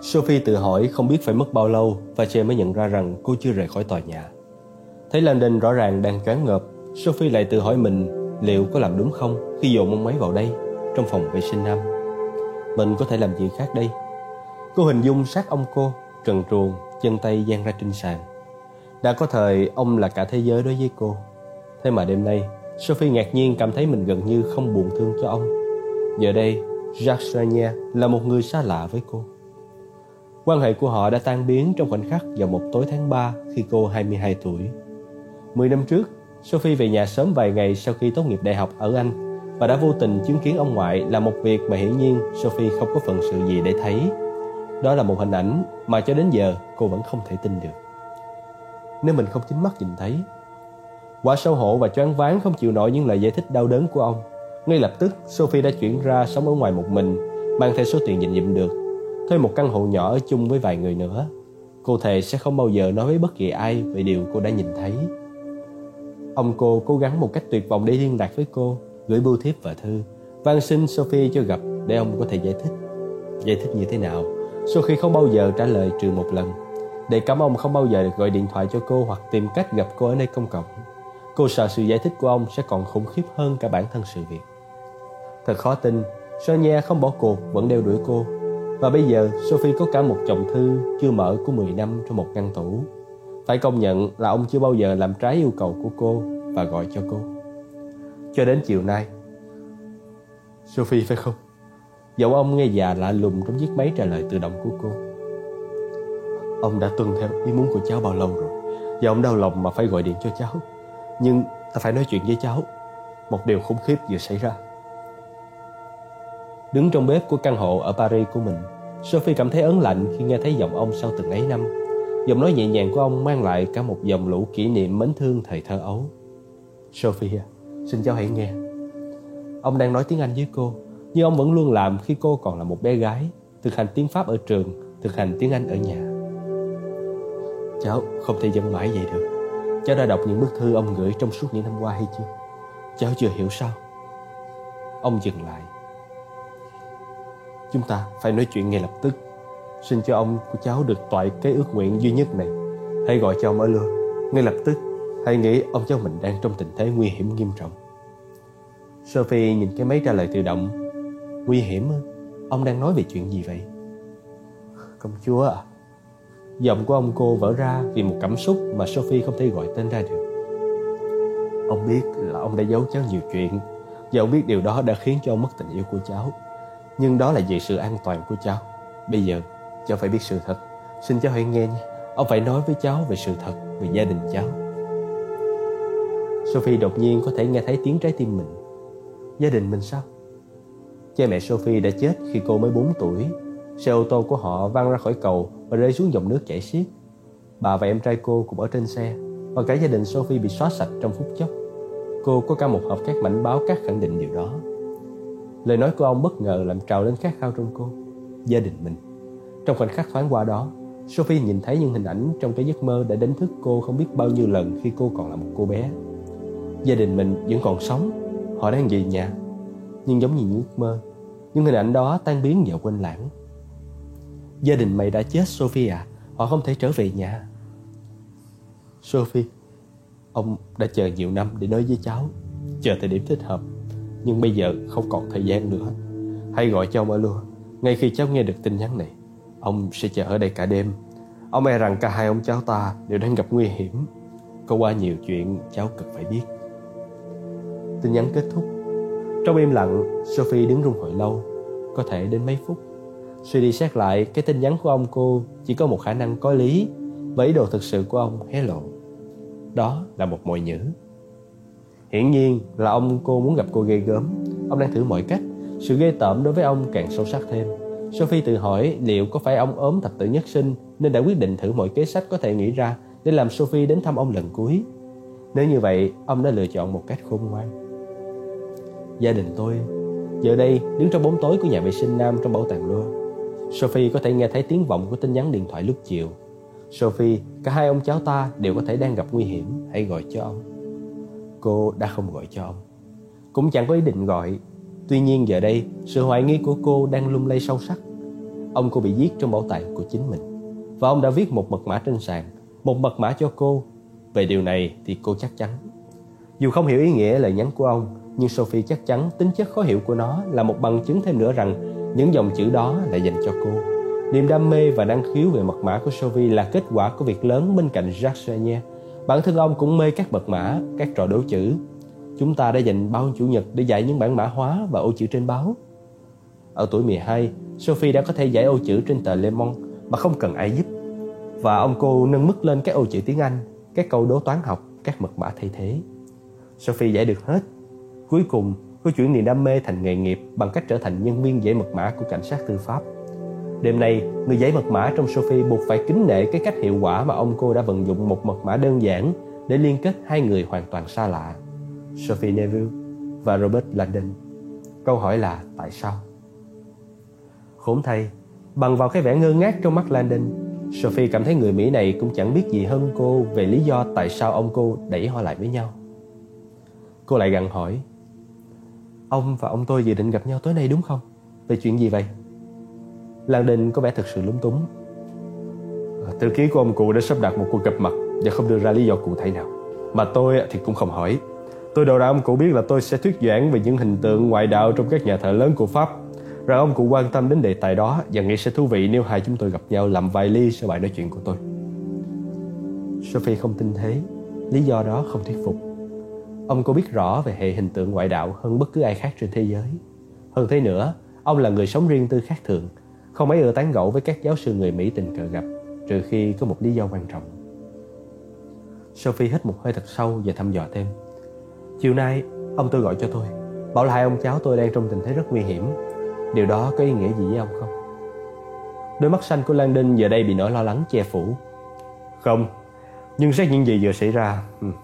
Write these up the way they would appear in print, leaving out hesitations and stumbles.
Sophie tự hỏi không biết phải mất bao lâu Vache mới nhận ra rằng cô chưa rời khỏi tòa nhà. Thấy Landon rõ ràng đang choáng ngợp, Sophie lại tự hỏi mình liệu có làm đúng không khi dồn ông máy vào đây, trong phòng vệ sinh nam. Mình có thể làm gì khác đây? Cô hình dung sát ông cô, trần truồng, chân tay dang ra trên sàn. Đã có thời ông là cả thế giới đối với cô. Thế mà đêm nay, Sophie ngạc nhiên cảm thấy mình gần như không buồn thương cho ông. Giờ đây, Jacques Chenier là một người xa lạ với cô. Quan hệ của họ đã tan biến trong khoảnh khắc vào một tối tháng 3 khi cô 22 tuổi. 10 năm trước, Sophie về nhà sớm vài ngày sau khi tốt nghiệp đại học ở Anh và đã vô tình chứng kiến ông ngoại làm một việc mà hiển nhiên Sophie không có phận sự gì để thấy. Đó là một hình ảnh mà cho đến giờ cô vẫn không thể tin được. Nếu mình không chính mắt nhìn thấy. Quả xấu hổ và choáng váng không chịu nổi những lời giải thích đau đớn của ông. Ngay lập tức, Sophie đã chuyển ra sống ở ngoài một mình, mang theo số tiền dành dụm được, thuê một căn hộ nhỏ ở chung với vài người nữa. Cô thề sẽ không bao giờ nói với bất kỳ ai về điều cô đã nhìn thấy. Ông cô cố gắng một cách tuyệt vọng để liên lạc với cô, gửi bưu thiếp và thư, van xin Sophie cho gặp để ông có thể giải thích. Giải thích như thế nào? Sophie không bao giờ trả lời trừ một lần. Để cấm ông không bao giờ được gọi điện thoại cho cô hoặc tìm cách gặp cô ở nơi công cộng. Cô sợ sự giải thích của ông sẽ còn khủng khiếp hơn cả bản thân sự việc. Thật khó tin, Chenier không bỏ cuộc vẫn đeo đuổi cô. Và bây giờ Sophie có cả một chồng thư chưa mở của 10 năm trong một ngăn tủ. Phải công nhận là ông chưa bao giờ làm trái yêu cầu của cô và gọi cho cô. Cho đến chiều nay. Sophie phải không? Giọng ông nghe già lạ lùng trong chiếc máy trả lời tự động của cô. Ông đã tuân theo ý muốn của cháu bao lâu rồi, và ông đau lòng mà phải gọi điện cho cháu. Nhưng ta phải nói chuyện với cháu. Một điều khủng khiếp vừa xảy ra. Đứng trong bếp của căn hộ ở Paris của mình, Sophie cảm thấy ớn lạnh khi nghe thấy giọng ông sau từng ấy năm. Giọng nói nhẹ nhàng của ông mang lại cả một dòng lũ kỷ niệm mến thương thời thơ ấu. Sophie, xin cháu hãy nghe. Ông đang nói tiếng Anh với cô, như ông vẫn luôn làm khi cô còn là một bé gái, thực hành tiếng Pháp ở trường, thực hành tiếng Anh ở nhà. Cháu không thể giận mãi vậy được. Cháu đã đọc những bức thư ông gửi trong suốt những năm qua hay chưa? Cháu chưa hiểu sao? Ông dừng lại. Chúng ta phải nói chuyện ngay lập tức. Xin cho ông của cháu được toại cái ước nguyện duy nhất này. Hãy gọi cho ông ở Lưa ngay lập tức. Hãy nghĩ ông cháu mình đang trong tình thế nguy hiểm nghiêm trọng. Sophie nhìn cái máy trả lời tự động. Nguy hiểm ư? Ông đang nói về chuyện gì vậy? Công chúa à. Giọng của ông cô vỡ ra vì một cảm xúc mà Sophie không thể gọi tên ra được. Ông biết là ông đã giấu cháu nhiều chuyện, và ông biết điều đó đã khiến cho ông mất tình yêu của cháu. Nhưng đó là vì sự an toàn của cháu. Bây giờ cháu phải biết sự thật. Xin cháu hãy nghe nhé. Ông phải nói với cháu về sự thật, về gia đình cháu. Sophie đột nhiên có thể nghe thấy tiếng trái tim mình. Gia đình mình sao? Cha mẹ Sophie đã chết khi cô mới 4 tuổi. Xe ô tô của họ văng ra khỏi cầu và rơi xuống dòng nước chảy xiết. Bà và em trai cô cũng ở trên xe, và cả gia đình Sophie bị xóa sạch trong phút chốc. Cô có cả một hộp các mảnh báo cát khẳng định điều đó. Lời nói của ông bất ngờ làm trào lên khát khao trong cô. Gia đình mình. Trong khoảnh khắc thoáng qua đó, Sophie nhìn thấy những hình ảnh trong cái giấc mơ đã đánh thức cô không biết bao nhiêu lần khi cô còn là một cô bé. Gia đình mình vẫn còn sống. Họ đang về nhà. Nhưng giống như những giấc mơ, những hình ảnh đó tan biến và quên lãng. Gia đình mày đã chết Sophie à. Họ không thể trở về nhà. Sophie, ông đã chờ nhiều năm để nói với cháu, chờ thời điểm thích hợp. Nhưng bây giờ không còn thời gian nữa. Hãy gọi cho ông ở Lua. Ngay khi cháu nghe được tin nhắn này, ông sẽ chờ ở đây cả đêm. Ông e rằng cả hai ông cháu ta đều đang gặp nguy hiểm. Có quá nhiều chuyện cháu cần phải biết. Tin nhắn kết thúc. Trong im lặng, Sophie đứng run hồi lâu, có thể đến mấy phút. Suy đi xét lại, cái tin nhắn của ông cô chỉ có một khả năng có lý, và ý đồ thực sự của ông hé lộ. Đó là một mồi nhử. Hiển nhiên là ông cô muốn gặp cô ghê gớm. Ông đang thử mọi cách. Sự ghê tởm đối với ông càng sâu sắc thêm. Sophie tự hỏi liệu có phải ông ốm thập tử nhất sinh nên đã quyết định thử mọi kế sách có thể nghĩ ra để làm Sophie đến thăm ông lần cuối. Nếu như vậy, ông đã lựa chọn một cách khôn ngoan. Gia đình tôi giờ đây đứng trong bóng tối của nhà vệ sinh nam trong bảo tàng Louvre. Sophie có thể nghe thấy tiếng vọng của tin nhắn điện thoại lúc chiều. Sophie, cả hai ông cháu ta đều có thể đang gặp nguy hiểm. Hãy gọi cho ông. Cô đã không gọi cho ông, cũng chẳng có ý định gọi. Tuy nhiên giờ đây, sự hoài nghi của cô đang lung lay sâu sắc. ông cô bị giết trong bảo tàng của chính mình. Và ông đã viết một mật mã trên sàn, một mật mã cho cô. Về điều này thì cô chắc chắn. Dù không hiểu ý nghĩa lời nhắn của ông, nhưng Sophie chắc chắn tính chất khó hiểu của nó là một bằng chứng thêm nữa rằng những dòng chữ đó là dành cho cô. Niềm đam mê và năng khiếu về mật mã của Sophie là kết quả của việc lớn bên cạnh Jacques Chenier. Bản thân ông cũng mê các mật mã, các trò đố chữ. Chúng ta đã dành bao chủ nhật để dạy những bản mã hóa và ô chữ trên báo. Ở tuổi 12, Sophie đã có thể giải ô chữ trên tờ Le Monde mà không cần ai giúp. Và ông cô nâng mức lên các ô chữ tiếng Anh, các câu đố toán học, các mật mã thay thế. Sophie giải được hết. Cuối cùng, cô chuyển niềm đam mê thành nghề nghiệp bằng cách trở thành nhân viên giải mật mã của cảnh sát tư pháp. Đêm nay, người giải mật mã trong Sophie buộc phải kính nể cái cách hiệu quả mà ông cô đã vận dụng một mật mã đơn giản để liên kết hai người hoàn toàn xa lạ, Sophie Neville và Robert Landon. Câu hỏi là tại sao? Khốn thay, bằng vào cái vẻ ngơ ngác trong mắt Landon, Sophie cảm thấy người Mỹ này cũng chẳng biết gì hơn cô về lý do tại sao ông cô đẩy họ lại với nhau. Cô lại gặng hỏi: Ông và ông tôi dự định gặp nhau tối nay đúng không? Về chuyện gì vậy? Landon có vẻ thực sự lúng túng. Thư ký của ông cụ đã sắp đặt một cuộc gặp mặt và không đưa ra lý do cụ thể nào. Mà tôi thì cũng không hỏi. Tôi đòi ra ông cụ biết là tôi sẽ thuyết giảng về những hình tượng ngoại đạo trong các nhà thờ lớn của Pháp, rằng ông cụ quan tâm đến đề tài đó và nghĩ sẽ thú vị nếu hai chúng tôi gặp nhau làm vài ly sau bài nói chuyện của tôi. Sophie không tin thế. Lý do đó không thuyết phục. Ông cô biết rõ về hệ hình tượng ngoại đạo hơn bất cứ ai khác trên thế giới. Hơn thế nữa, ông là người sống riêng tư khác thường, không mấy ưa tán gẫu với các giáo sư người Mỹ tình cờ gặp, trừ khi có một lý do quan trọng. Sophie hít một hơi thật sâu và thăm dò thêm. Chiều nay, ông tôi gọi cho tôi, bảo là hai ông cháu tôi đang trong tình thế rất nguy hiểm. Điều đó có ý nghĩa gì với ông không? Đôi mắt xanh của Landon giờ đây bị nỗi lo lắng che phủ. Không, nhưng xét những gì vừa xảy ra.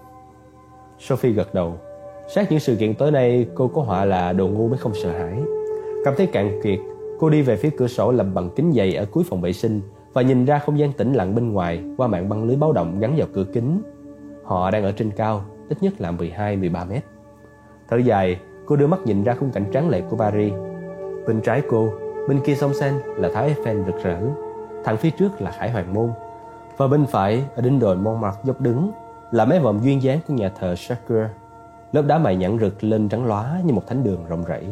Sophie gật đầu. Xét những sự kiện tối nay, cô có họa là đồ ngu mới không sợ hãi. Cảm thấy cạn kiệt, cô đi về phía cửa sổ làm bằng kính dày ở cuối phòng vệ sinh và nhìn ra không gian tĩnh lặng bên ngoài qua màn băng lưới báo động gắn vào cửa kính. Họ đang ở trên cao, ít nhất là 12-13 mét. Thở dài, cô đưa mắt nhìn ra khung cảnh tráng lệ của Paris. Bên trái cô, bên kia sông Seine là Tháp Eiffel rực rỡ, thẳng phía trước là Khải Hoàn Môn, và bên phải ở đỉnh đồi Montmartre dốc đứng là mái vòm duyên dáng của nhà thờ Sacre. Lớp đá mài nhẵn rực lên trắng lóa như một thánh đường rộng rãi.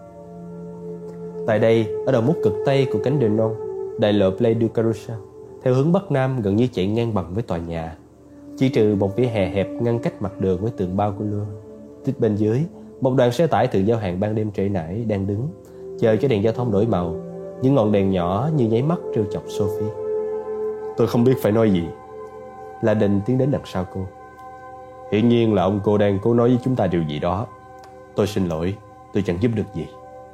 Tại đây, ở đầu mút cực tây của cánh đường Non, đại lộ Place du Carrousel theo hướng bắc nam gần như chạy ngang bằng với tòa nhà, chỉ trừ một vỉa hè hẹp ngăn cách mặt đường với tường bao của lưa. Tích bên dưới, một đoàn xe tải tự giao hàng ban đêm trễ nải đang đứng chờ cho đèn giao thông đổi màu. Những ngọn đèn nhỏ như nháy mắt trêu chọc Sophie. Tôi không biết phải nói gì. Landon tiến đến đằng sau cô. Hiển nhiên là ông cô đang cố nói với chúng ta điều gì đó. Tôi xin lỗi, tôi chẳng giúp được gì.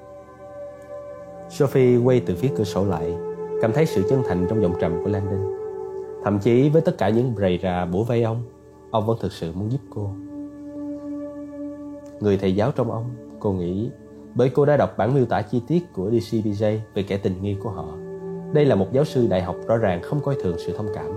Sophie quay từ phía cửa sổ lại, cảm thấy sự chân thành trong giọng trầm của Landon. Thậm chí với tất cả những rầy rà bủa vây ông vẫn thực sự muốn giúp cô. Người thầy giáo trong ông, cô nghĩ, bởi cô đã đọc bản miêu tả chi tiết của DCBJ về kẻ tình nghi của họ. Đây là một giáo sư đại học rõ ràng không coi thường sự thông cảm.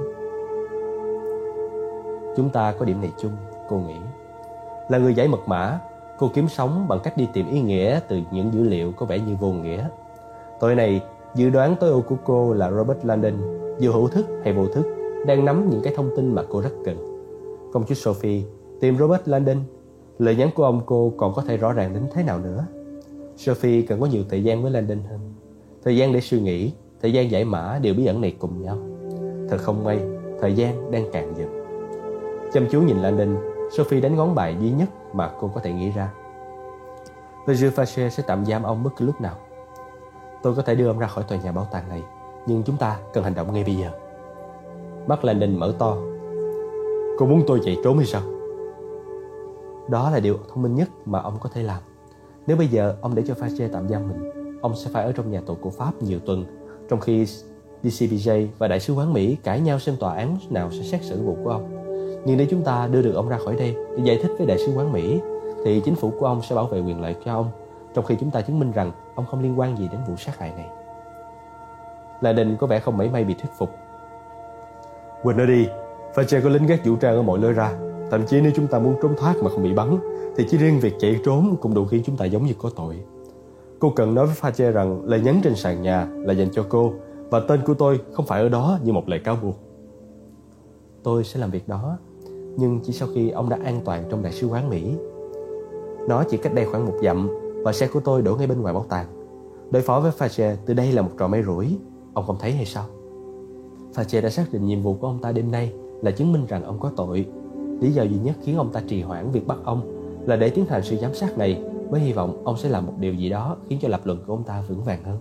Chúng ta có điểm này chung, cô nghĩ. Là người giải mật mã, cô kiếm sống bằng cách đi tìm ý nghĩa từ những dữ liệu có vẻ như vô nghĩa. Tối nay, dự đoán tối ưu của cô là Robert Landon, dù hữu thức hay vô thức, đang nắm những cái thông tin mà cô rất cần. Công chúa Sophie tìm Robert Landon. Lời nhắn của ông cô còn có thể rõ ràng đến thế nào nữa? Sophie cần có nhiều thời gian với Landon hơn. Thời gian để suy nghĩ, thời gian giải mã điều bí ẩn này cùng nhau. Thật không may, thời gian đang cạn dần. Chăm chú nhìn Landon, Sophie đánh ngón bài duy nhất mà cô có thể nghĩ ra. Le Juge Fauché sẽ tạm giam ông bất cứ lúc nào. Tôi có thể đưa ông ra khỏi tòa nhà bảo tàng này, nhưng chúng ta cần hành động ngay bây giờ. Mắt Landon mở to. Cô muốn tôi chạy trốn hay sao? Đó là điều thông minh nhất mà ông có thể làm. Nếu bây giờ ông để cho Fauché tạm giam mình, ông sẽ phải ở trong nhà tù của Pháp nhiều tuần, trong khi DCBJ và Đại sứ quán Mỹ cãi nhau xem tòa án nào sẽ xét xử vụ của ông. Nhưng nếu chúng ta đưa được ông ra khỏi đây để giải thích với Đại sứ quán Mỹ, thì chính phủ của ông sẽ bảo vệ quyền lợi cho ông, trong khi chúng ta chứng minh rằng ông không liên quan gì đến vụ sát hại này. Landon có vẻ không mảy may bị thuyết phục. Quên nó đi, Fauché có lính gác vũ trang ở mọi lối ra. Thậm chí nếu chúng ta muốn trốn thoát mà không bị bắn, thì chỉ riêng việc chạy trốn cũng đủ khiến chúng ta giống như có tội. Cô cần nói với Fache rằng lời nhắn trên sàn nhà là dành cho cô và tên của tôi không phải ở đó như một lời cáo buộc. Tôi sẽ làm việc đó, nhưng chỉ sau khi ông đã an toàn trong đại sứ quán Mỹ. Nó chỉ cách đây khoảng 1 dặm và xe của tôi đổ ngay bên ngoài bảo tàng. Đối phó với Fache từ đây là một trò may rủi, ông không thấy hay sao? Fache đã xác định nhiệm vụ của ông ta đêm nay là chứng minh rằng ông có tội. Lý do duy nhất khiến ông ta trì hoãn việc bắt ông là để tiến hành sự giám sát này, với hy vọng ông sẽ làm một điều gì đó khiến cho lập luận của ông ta vững vàng hơn.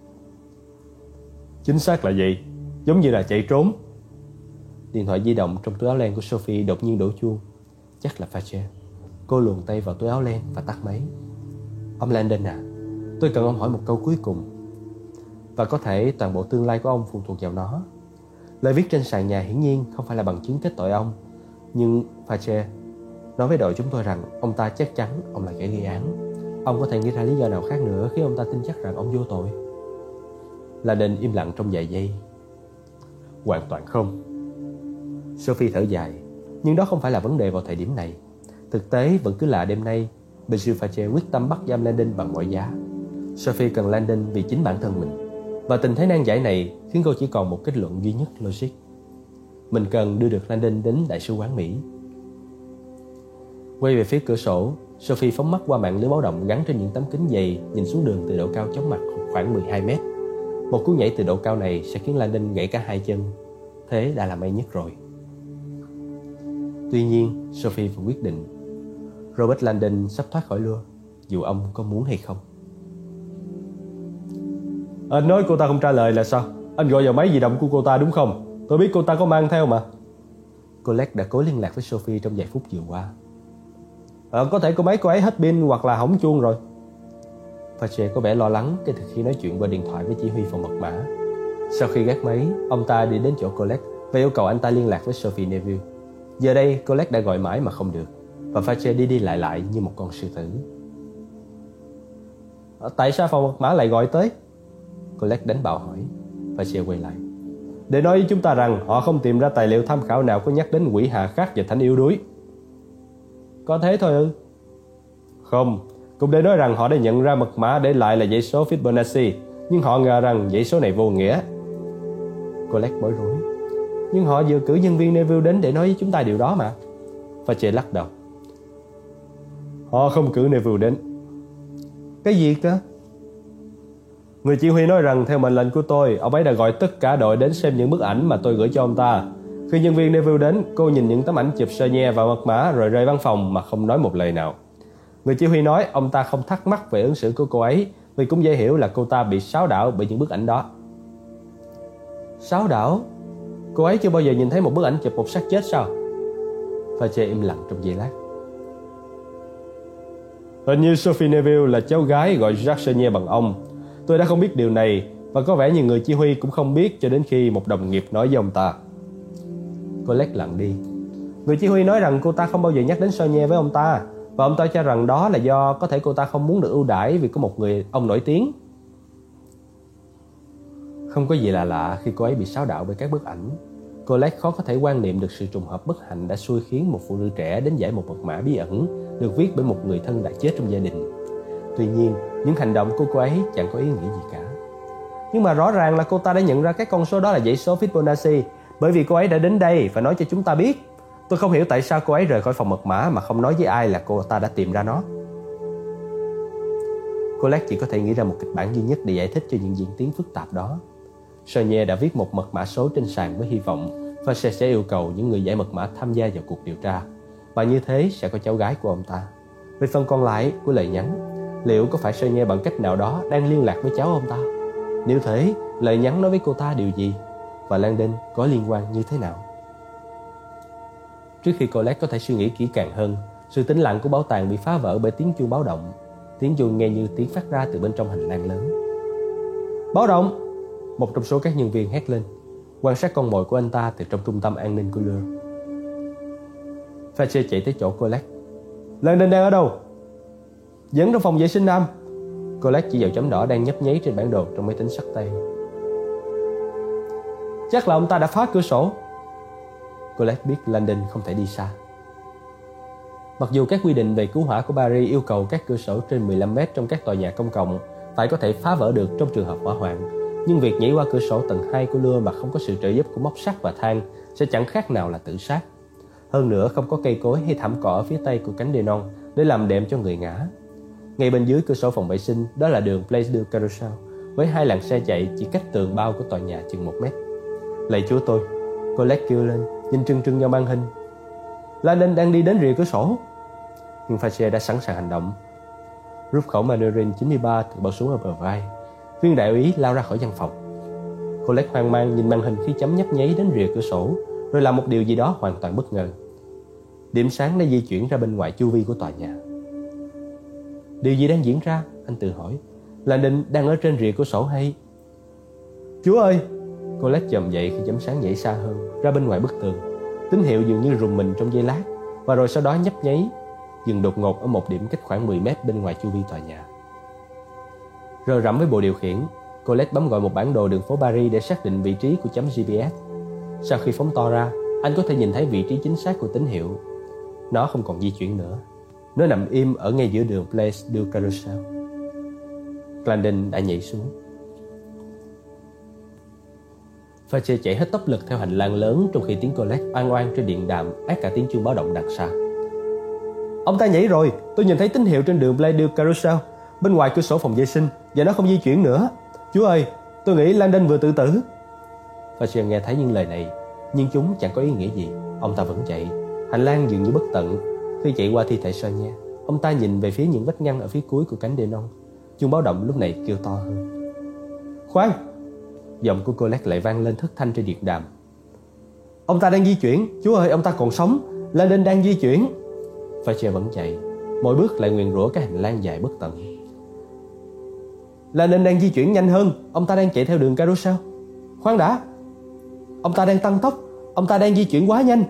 Chính xác là gì? Giống như là chạy trốn. Điện thoại di động trong túi áo len của Sophie đột nhiên đổ chuông. Chắc là Fache. Cô luồn tay vào túi áo len và tắt máy. Ông Landon à, tôi cần ông hỏi một câu cuối cùng. Và có thể toàn bộ tương lai của ông phụ thuộc vào nó. Lời viết trên sàn nhà hiển nhiên không phải là bằng chứng kết tội ông. Nhưng Fache nói với đội chúng tôi rằng ông ta chắc chắn ông là kẻ gây án. Ông có thể nghĩ ra lý do nào khác nữa khiến ông ta tin chắc rằng ông vô tội? Landon im lặng trong vài giây. Hoàn toàn không. Sophie thở dài. Nhưng đó không phải là vấn đề vào thời điểm này. Thực tế vẫn cứ là đêm nay Monsieur Fache quyết tâm bắt giam Landon bằng mọi giá. Sophie cần Landon vì chính bản thân mình. Và tình thế nan giải này khiến cô chỉ còn một kết luận duy nhất logic. Mình cần đưa được Landon đến đại sứ quán Mỹ. Quay về phía cửa sổ, Sophie phóng mắt qua mạng lưới báo động gắn trên những tấm kính dày, nhìn xuống đường từ độ cao chóng mặt khoảng 12 mét. Một cú nhảy từ độ cao này sẽ khiến Landon gãy cả 2 chân. Thế đã là may nhất rồi. Tuy nhiên, Sophie vẫn quyết định Robert Landon sắp thoát khỏi lưới, dù ông có muốn hay không. Anh nói cô ta không trả lời là sao? Anh gọi vào máy di động của cô ta đúng không? Tôi biết cô ta có mang theo mà. Colette đã cố liên lạc với Sophie trong vài phút vừa qua. Có thể cô ấy hết pin hoặc là hỏng chuông rồi. Fache có vẻ lo lắng kể từ khi nói chuyện qua điện thoại với chỉ huy phòng mật mã. Sau khi gác máy, ông ta đi đến chỗ Colette và yêu cầu anh ta liên lạc với Sophie Neville. Giờ đây Colette đã gọi mãi mà không được, và Fache đi lại như một con sư tử. Tại sao phòng mật mã lại gọi tới? Colette đánh bạo hỏi. Fache quay lại. Để nói với chúng ta rằng họ không tìm ra tài liệu tham khảo nào có nhắc đến quỷ hà khắc và thánh yếu đuối. Có thế thôi ư? Không, cũng để nói rằng họ đã nhận ra mật mã để lại là dãy số Fibonacci, nhưng họ ngờ rằng dãy số này vô nghĩa. Colette bối rối. Nhưng họ vừa cử nhân viên Neville đến để nói với chúng ta điều đó mà. Fache lắc đầu. Họ không cử Neville đến. Cái gì cơ? Người chỉ huy nói rằng theo mệnh lệnh của tôi, ông ấy đã gọi tất cả đội đến xem những bức ảnh mà tôi gửi cho ông ta. Khi nhân viên Neville đến, cô nhìn những tấm ảnh chụp sơ nhe và mật mã rồi rời văn phòng mà không nói một lời nào. Người chỉ huy nói ông ta không thắc mắc về ứng xử của cô ấy, vì cũng dễ hiểu là cô ta bị sáo đảo bởi những bức ảnh đó. Sáo đảo? Cô ấy chưa bao giờ nhìn thấy một bức ảnh chụp một xác chết sao? Fache im lặng trong giây lát. Hình như Sophie Neville là cháu gái gọi Jacques Chenier bằng ông. Tôi đã không biết điều này, và có vẻ như người chỉ huy cũng không biết cho đến khi một đồng nghiệp nói với ông ta. Colette lặng đi. Người chỉ huy nói rằng cô ta không bao giờ nhắc đến Chenier với ông ta, và ông ta cho rằng đó là do có thể cô ta không muốn được ưu đãi vì có một người ông nổi tiếng. Không có gì là lạ khi cô ấy bị sáo đảo bởi các bức ảnh. Colette khó có thể quan niệm được sự trùng hợp bất hạnh đã xui khiến một phụ nữ trẻ đến giải một mật mã bí ẩn được viết bởi một người thân đã chết trong gia đình. Tuy nhiên, những hành động của cô ấy chẳng có ý nghĩa gì cả. Nhưng mà rõ ràng là cô ta đã nhận ra các con số đó là dãy số Fibonacci, bởi vì cô ấy đã đến đây và nói cho chúng ta biết. Tôi không hiểu tại sao cô ấy rời khỏi phòng mật mã mà không nói với ai là cô ta đã tìm ra nó. Colette chỉ có thể nghĩ ra một kịch bản duy nhất để giải thích cho những diễn tiến phức tạp đó. Chenier đã viết một mật mã số trên sàn với hy vọng Fache sẽ yêu cầu những người giải mật mã tham gia vào cuộc điều tra, và như thế sẽ có cháu gái của ông ta. Về phần còn lại của lời nhắn, liệu có phải Chenier bằng cách nào đó đang liên lạc với cháu ông ta? Nếu thế, lời nhắn nói với cô ta điều gì? Và Landon có liên quan như thế nào? Trước khi Colette có thể suy nghĩ kỹ càng hơn, sự tĩnh lặng của bảo tàng bị phá vỡ bởi tiếng chuông báo động. Tiếng chuông nghe như tiếng phát ra từ bên trong hành lang lớn. Báo động! Một trong số các nhân viên hét lên, quan sát con mồi của anh ta từ trong trung tâm an ninh của Louvre. Fache chạy tới chỗ Colette. Landon đang ở đâu? Vẫn trong phòng vệ sinh nam. Colette chỉ vào chấm đỏ đang nhấp nháy trên bản đồ trong máy tính xách tay. Chắc là ông ta đã phá cửa sổ. Colette biết Landon không thể đi xa. Mặc dù các quy định về cứu hỏa của Paris yêu cầu các cửa sổ trên 15 mét trong các tòa nhà công cộng phải có thể phá vỡ được trong trường hợp hỏa hoạn. Nhưng việc nhảy qua cửa sổ tầng 2 của Lua mà không có sự trợ giúp của móc sắt và thang sẽ chẳng khác nào là tự sát. Hơn nữa, không có cây cối hay thảm cỏ ở phía tây của cánh đê non để làm đệm cho người ngã. Ngay bên dưới cửa sổ phòng vệ sinh, đó là đường Place du Carrousel với 2 làn xe chạy chỉ cách tường bao của tòa nhà chừng 1 mét. Lạy Chúa tôi, Colette kêu lên, nhìn trừng trừng vào màn hình. Landon đang đi đến rìa cửa sổ. Nhưng Fache đã sẵn sàng hành động. Rút khẩu Mandarin 93 từ bao súng ở bờ vai. Viên đại úy lao ra khỏi văn phòng. Colette hoang mang nhìn màn hình khi chấm nhấp nháy đến rìa cửa sổ, rồi làm một điều gì đó hoàn toàn bất ngờ. Điểm sáng đã di chuyển ra bên ngoài chu vi của tòa nhà. Điều gì đang diễn ra? Anh tự hỏi. Landon đang ở trên rìa cửa sổ hay... Chúa ơi! Colette chồm dậy khi chấm sáng nhảy xa hơn, ra bên ngoài bức tường. Tín hiệu dường như rùng mình trong giây lát, và rồi sau đó nhấp nháy, dừng đột ngột ở một điểm cách khoảng 10 mét bên ngoài chu vi tòa nhà. Rờ rẫm với bộ điều khiển, Colette bấm gọi một bản đồ đường phố Paris để xác định vị trí của chấm GPS. Sau khi phóng to ra, anh có thể nhìn thấy vị trí chính xác của tín hiệu. Nó không còn di chuyển nữa. Nó nằm im ở ngay giữa đường Place du Carrousel. Landon đã nhảy xuống. Fache chạy hết tốc lực theo hành lang lớn, trong khi tiếng Colette oan oan trên điện đàm át cả tiếng chuông báo động đằng xa. Ông ta nhảy rồi, tôi nhìn thấy tín hiệu trên đường Place du Carrousel bên ngoài cửa sổ phòng vệ sinh, và nó không di chuyển nữa. Chúa ơi, tôi nghĩ Landon vừa tự tử. Fache nghe thấy những lời này, nhưng chúng chẳng có ý nghĩa gì. Ông ta vẫn chạy. Hành lang dường như bất tận. Khi chạy qua thi thể Sonia, ông ta nhìn về phía những vách ngăn ở phía cuối của cánh đê non. Chuông báo động lúc này kêu to hơn. Khoan! Giọng của Colette lại vang lên thất thanh trên điện đàm. Ông ta đang di chuyển. Chúa ơi, ông ta còn sống. Landon đang di chuyển. Fache vẫn chạy. Mỗi bước lại nguyền rủa cái hành lang dài bất tận. Landon đang di chuyển nhanh hơn. Ông ta đang chạy theo đường Carousel. Khoan đã! Ông ta đang tăng tốc. Ông ta đang di chuyển quá nhanh.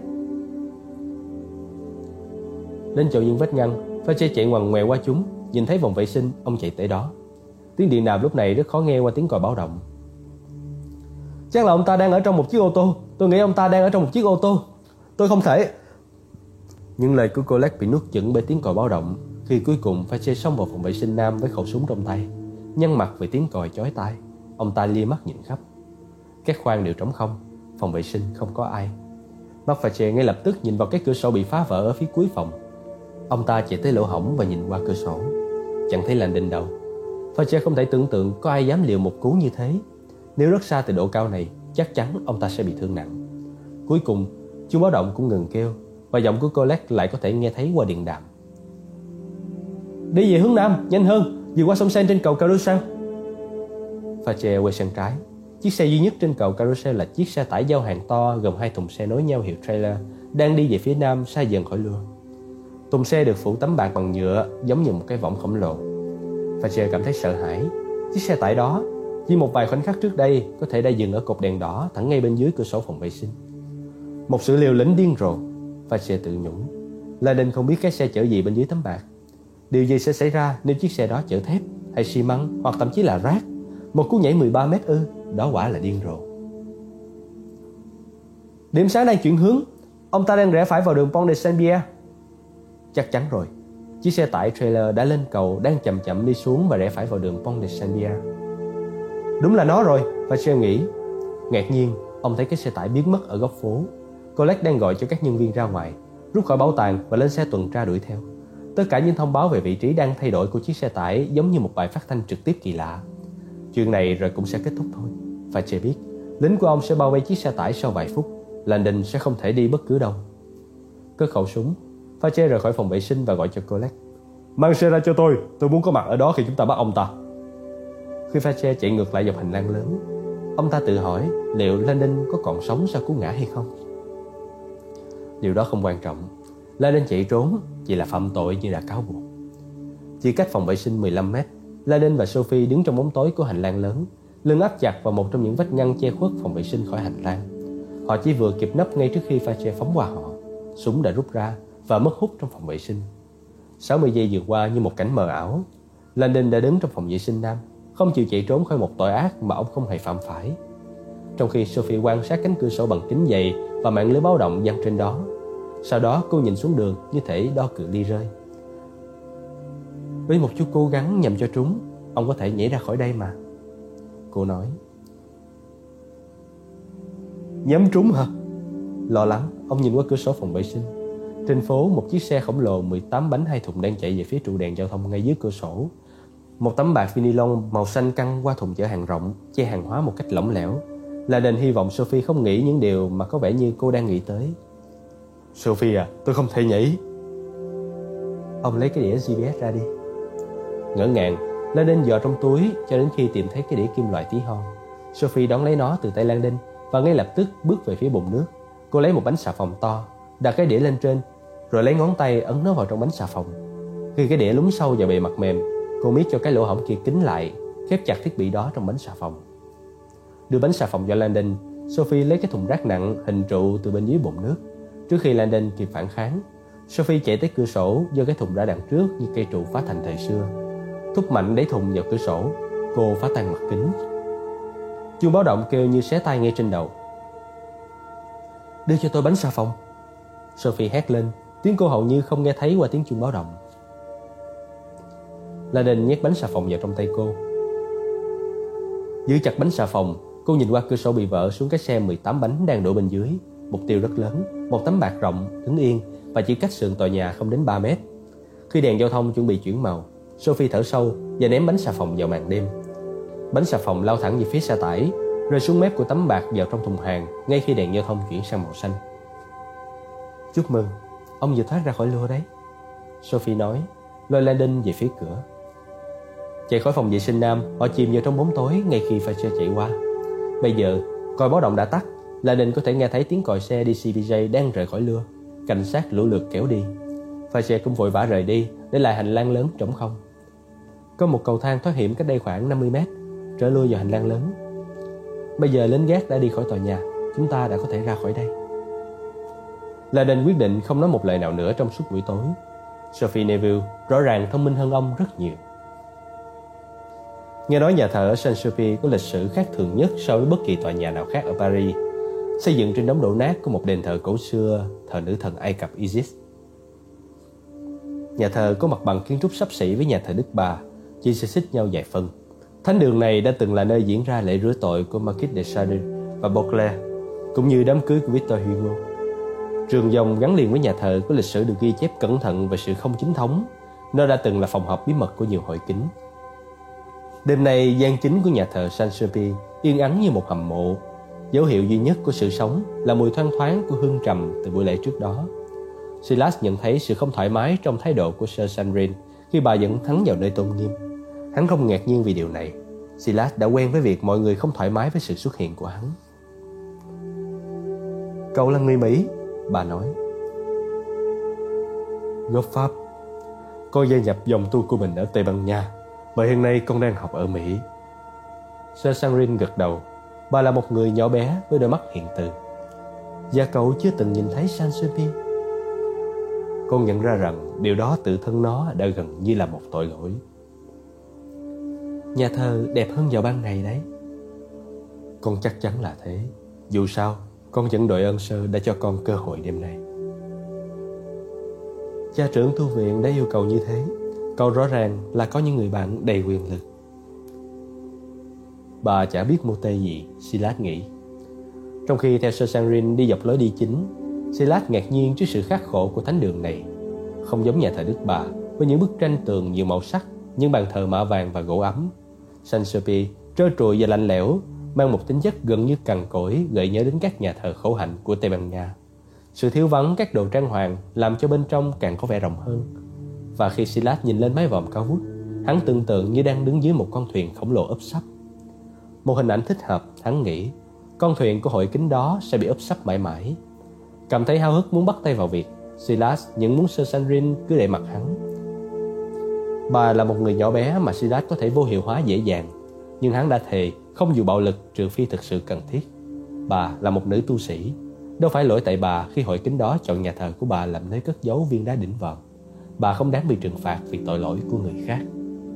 Lên chỗ những vách ngăn, Fache chạy ngoằn ngoèo qua chúng. Nhìn thấy vòng vệ sinh, ông chạy tới đó. Tiếng điện đàm lúc này rất khó nghe qua tiếng còi báo động. Chắc là ông ta đang ở trong một chiếc ô tô. Tôi nghĩ ông ta đang ở trong một chiếc ô tô. Tôi không thể... Những lời của Colette bị nuốt chửng bởi tiếng còi báo động. Khi cuối cùng Fache xông vào phòng vệ sinh nam với khẩu súng trong tay. Nhăn mặt vì tiếng còi chói tai, ông ta lia mắt nhìn khắp. Các khoang đều trống không. Phòng vệ sinh không có ai. Mắt Fache ngay lập tức nhìn vào cái cửa sổ bị phá vỡ ở phía cuối phòng. Ông ta chạy tới lỗ hổng và nhìn qua cửa sổ. Chẳng thấy Landon đâu. Fache không thể tưởng tượng có ai dám liều một cú như thế. Nếu rất xa từ độ cao này, chắc chắn ông ta sẽ bị thương nặng. Cuối cùng, chuông báo động cũng ngừng kêu, và giọng của Colette lại có thể nghe thấy qua điện đàm. Đi về hướng nam, nhanh hơn, vượt qua sông Seine trên cầu Carousel. Fache quay sang trái. Chiếc xe duy nhất trên cầu Carousel là chiếc xe tải giao hàng to gồm 2 thùng xe nối nhau hiệu trailer, đang đi về phía nam xa dần khỏi Lua. Thùng xe được phủ tấm bạc bằng nhựa giống như một cái võng khổng lồ. Fache cảm thấy sợ hãi. Chiếc xe tải đó chỉ một vài khoảnh khắc trước đây có thể đã dừng ở cột đèn đỏ thẳng ngay bên dưới cửa sổ phòng vệ sinh. Một sự liều lĩnh điên rồ, Fache tự nhủ. Landon không biết cái xe chở gì bên dưới tấm bạc. Điều gì sẽ xảy ra nếu chiếc xe đó chở thép hay xi măng hoặc thậm chí là rác? Một cú nhảy 13 mét ư? Đó quả là điên rồ. Điểm sáng đang chuyển hướng. Ông ta đang rẽ phải vào đường Pont de Saint-Pierre. Chắc chắn rồi. Chiếc xe tải trailer đã lên cầu, đang chậm chậm đi xuống và rẽ phải vào đường Pont de Saint-Pierre. Đúng là nó rồi, Fache nghĩ. Ngạc nhiên, ông thấy cái xe tải biến mất ở góc phố. Colette đang gọi cho các nhân viên ra ngoài, rút khỏi bảo tàng và lên xe tuần tra đuổi theo. Tất cả những thông báo về vị trí đang thay đổi của chiếc xe tải giống như một bài phát thanh trực tiếp kỳ lạ. Chuyện này rồi cũng sẽ kết thúc thôi. Fache biết, lính của ông sẽ bao vây chiếc xe tải sau vài phút. Landon sẽ không thể đi bất cứ đâu. Cất khẩu súng, Fache rời khỏi phòng vệ sinh và gọi cho Colette. Mang xe ra cho tôi muốn có mặt ở đó khi chúng ta bắt ông ta. Khi Fache chạy ngược lại dọc hành lang lớn, ông ta tự hỏi liệu Landon có còn sống sau cú ngã hay không. Điều đó không quan trọng. Landon chạy trốn chỉ là phạm tội như đã cáo buộc. Chỉ cách phòng vệ sinh 15 mét, Landon và Sophie đứng trong bóng tối của hành lang lớn, lưng áp chặt vào một trong những vách ngăn che khuất phòng vệ sinh khỏi hành lang. Họ chỉ vừa kịp nấp ngay trước khi Fache phóng qua họ. Súng đã rút ra và mất hút trong phòng vệ sinh. 60 giây vượt qua như một cảnh mờ ảo. Landon đã đứng trong phòng vệ sinh nam, không chịu chạy trốn khỏi một tội ác mà ông không hề phạm phải. Trong khi Sophie quan sát cánh cửa sổ bằng kính dày và mạng lưới báo động giăng trên đó. Sau đó cô nhìn xuống đường như thể đo cự ly rơi. Với một chút cố gắng nhằm cho trúng, ông có thể nhảy ra khỏi đây mà. Cô nói. Nhắm trúng hả? Lo lắng, ông nhìn qua cửa sổ phòng vệ sinh. Trên phố, một chiếc xe khổng lồ 18 bánh 2 thùng đang chạy về phía trụ đèn giao thông ngay dưới cửa sổ. Một tấm bạt vinylon màu xanh căng qua thùng chở hàng rộng, che hàng hóa một cách lỏng lẻo. Landon hy vọng Sophie không nghĩ những điều mà có vẻ như cô đang nghĩ tới. Sophie à, tôi không thể nhảy. Ông lấy cái đĩa GPS ra đi. Ngỡ ngàng, Landon dò trong túi cho đến khi tìm thấy cái đĩa kim loại tí hon. Sophie đón lấy nó từ tay Landon và ngay lập tức bước về phía bồn nước. Cô lấy một bánh xà phòng to, đặt cái đĩa lên trên, rồi lấy ngón tay ấn nó vào trong bánh xà phòng. Khi cái đĩa lún sâu vào bề mặt mềm, cô miết cho cái lỗ hổng kia kín lại, khép chặt thiết bị đó trong bánh xà phòng. Đưa bánh xà phòng cho Landon, Sophie lấy cái thùng rác nặng hình trụ từ bên dưới bồn nước. Trước khi Landon kịp phản kháng, Sophie chạy tới cửa sổ, giơ cái thùng ra đằng trước như cây trụ phá thành thời xưa. Thúc mạnh đẩy thùng vào cửa sổ, cô phá tan mặt kính. Chuông báo động kêu như xé tai ngay trên đầu. Đưa cho tôi bánh xà phòng, Sophie hét lên, tiếng cô hầu như không nghe thấy qua tiếng chuông báo động. Landon nhét bánh xà phòng vào trong tay cô. Giữ chặt bánh xà phòng, cô nhìn qua cửa sổ bị vỡ xuống cái xe 18 bánh đang đổ bên dưới. Mục tiêu rất lớn, một tấm bạt rộng, đứng yên và chỉ cách sườn tòa nhà không đến 3 mét. Khi đèn giao thông chuẩn bị chuyển màu, Sophie thở sâu và ném bánh xà phòng vào màn đêm. Bánh xà phòng lao thẳng về phía xe tải, rơi xuống mép của tấm bạt vào trong thùng hàng ngay khi đèn giao thông chuyển sang màu xanh. Chúc mừng, ông vừa thoát ra khỏi lửa đấy, Sophie nói, lôi Landon về phía cửa. Chạy khỏi phòng vệ sinh nam, họ chìm vào trong bóng tối ngay khi pha xe chạy qua. Bây giờ, còi báo động đã tắt, Landon có thể nghe thấy tiếng còi xe DCPJ đang rời khỏi lưa. Cảnh sát lũ lượt kéo đi. Pha xe cũng vội vã rời đi, để lại hành lang lớn trống không. Có một cầu thang thoát hiểm cách đây khoảng 50 mét, trở lui vào hành lang lớn. Bây giờ lính gác đã đi khỏi tòa nhà, chúng ta đã có thể ra khỏi đây. Landon quyết định không nói một lời nào nữa trong suốt buổi tối. Sophie Neville rõ ràng thông minh hơn ông rất nhiều. Nghe nói nhà thờ ở Saint-Sophie có lịch sử khác thường nhất so với bất kỳ tòa nhà nào khác ở Paris, xây dựng trên đống đổ nát của một đền thờ cổ xưa thờ nữ thần Ai Cập Isis. Nhà thờ có mặt bằng kiến trúc xấp xỉ với nhà thờ Đức Bà, chỉ xê xích nhau vài phân. Thánh đường này đã từng là nơi diễn ra lễ rửa tội của Marquis de Sade và Beauclerc, cũng như đám cưới của Victor Hugo. Trường dòng gắn liền với nhà thờ có lịch sử được ghi chép cẩn thận về sự không chính thống. Nó đã từng là phòng họp bí mật của nhiều hội kính. Đêm nay, gian chính của nhà thờ Saint-Sophie yên ắng như một hầm mộ. Dấu hiệu duy nhất của sự sống là mùi thoang thoáng của hương trầm từ buổi lễ trước đó. Silas nhận thấy sự không thoải mái trong thái độ của Sir Sandrin khi bà dẫn hắn vào nơi tôn nghiêm. Hắn không ngạc nhiên vì điều này. Silas đã quen với việc mọi người không thoải mái với sự xuất hiện của hắn. Cậu là người Mỹ, bà nói. Gốc Pháp. Con gia nhập dòng tu của mình ở Tây Ban Nha, bởi hiện nay con đang học ở Mỹ. Sir Sandrin gật đầu. Bà là một người nhỏ bé với đôi mắt hiện từ. Và cậu chưa từng nhìn thấy Saint-Sophie. Con nhận ra rằng điều đó tự thân nó đã gần như là một tội lỗi. Nhà thờ đẹp hơn vào ban ngày đấy. Con chắc chắn là thế. Dù sao, con vẫn đội ơn Sơ đã cho con cơ hội đêm nay. Cha trưởng tu viện đã yêu cầu như thế. Cậu rõ ràng là có những người bạn đầy quyền lực. Bà chả biết mô tê gì, Silas nghĩ. Trong khi theo Sir Sandrin đi dọc lối đi chính, Silas ngạc nhiên trước sự khắc khổ của thánh đường này. Không giống nhà thờ Đức Bà, với những bức tranh tường nhiều màu sắc, những bàn thờ mạ vàng và gỗ ấm. Saint-Sophie trơ trụi và lạnh lẽo, mang một tính chất gần như cằn cỗi, gợi nhớ đến các nhà thờ khổ hạnh của Tây Ban Nha. Sự thiếu vắng các đồ trang hoàng làm cho bên trong càng có vẻ rộng hơn. Và khi Silas nhìn lên mái vòm cao vút, hắn tưởng tượng như đang đứng dưới một con thuyền khổng lồ úp sấp. Một hình ảnh thích hợp, hắn nghĩ. Con thuyền của hội kính đó sẽ bị úp sấp mãi mãi. Cảm thấy háo hức muốn bắt tay vào việc, Silas những muốn Sir Sandrin cứ để mặc hắn. Bà là một người nhỏ bé mà Silas có thể vô hiệu hóa dễ dàng, nhưng hắn đã thề không dùng bạo lực trừ phi thực sự cần thiết. Bà là một nữ tu sĩ. Đâu phải lỗi tại bà khi hội kính đó chọn nhà thờ của bà làm nơi cất giấu viên đá đỉnh vòn. Bà không đáng bị trừng phạt vì tội lỗi của người khác.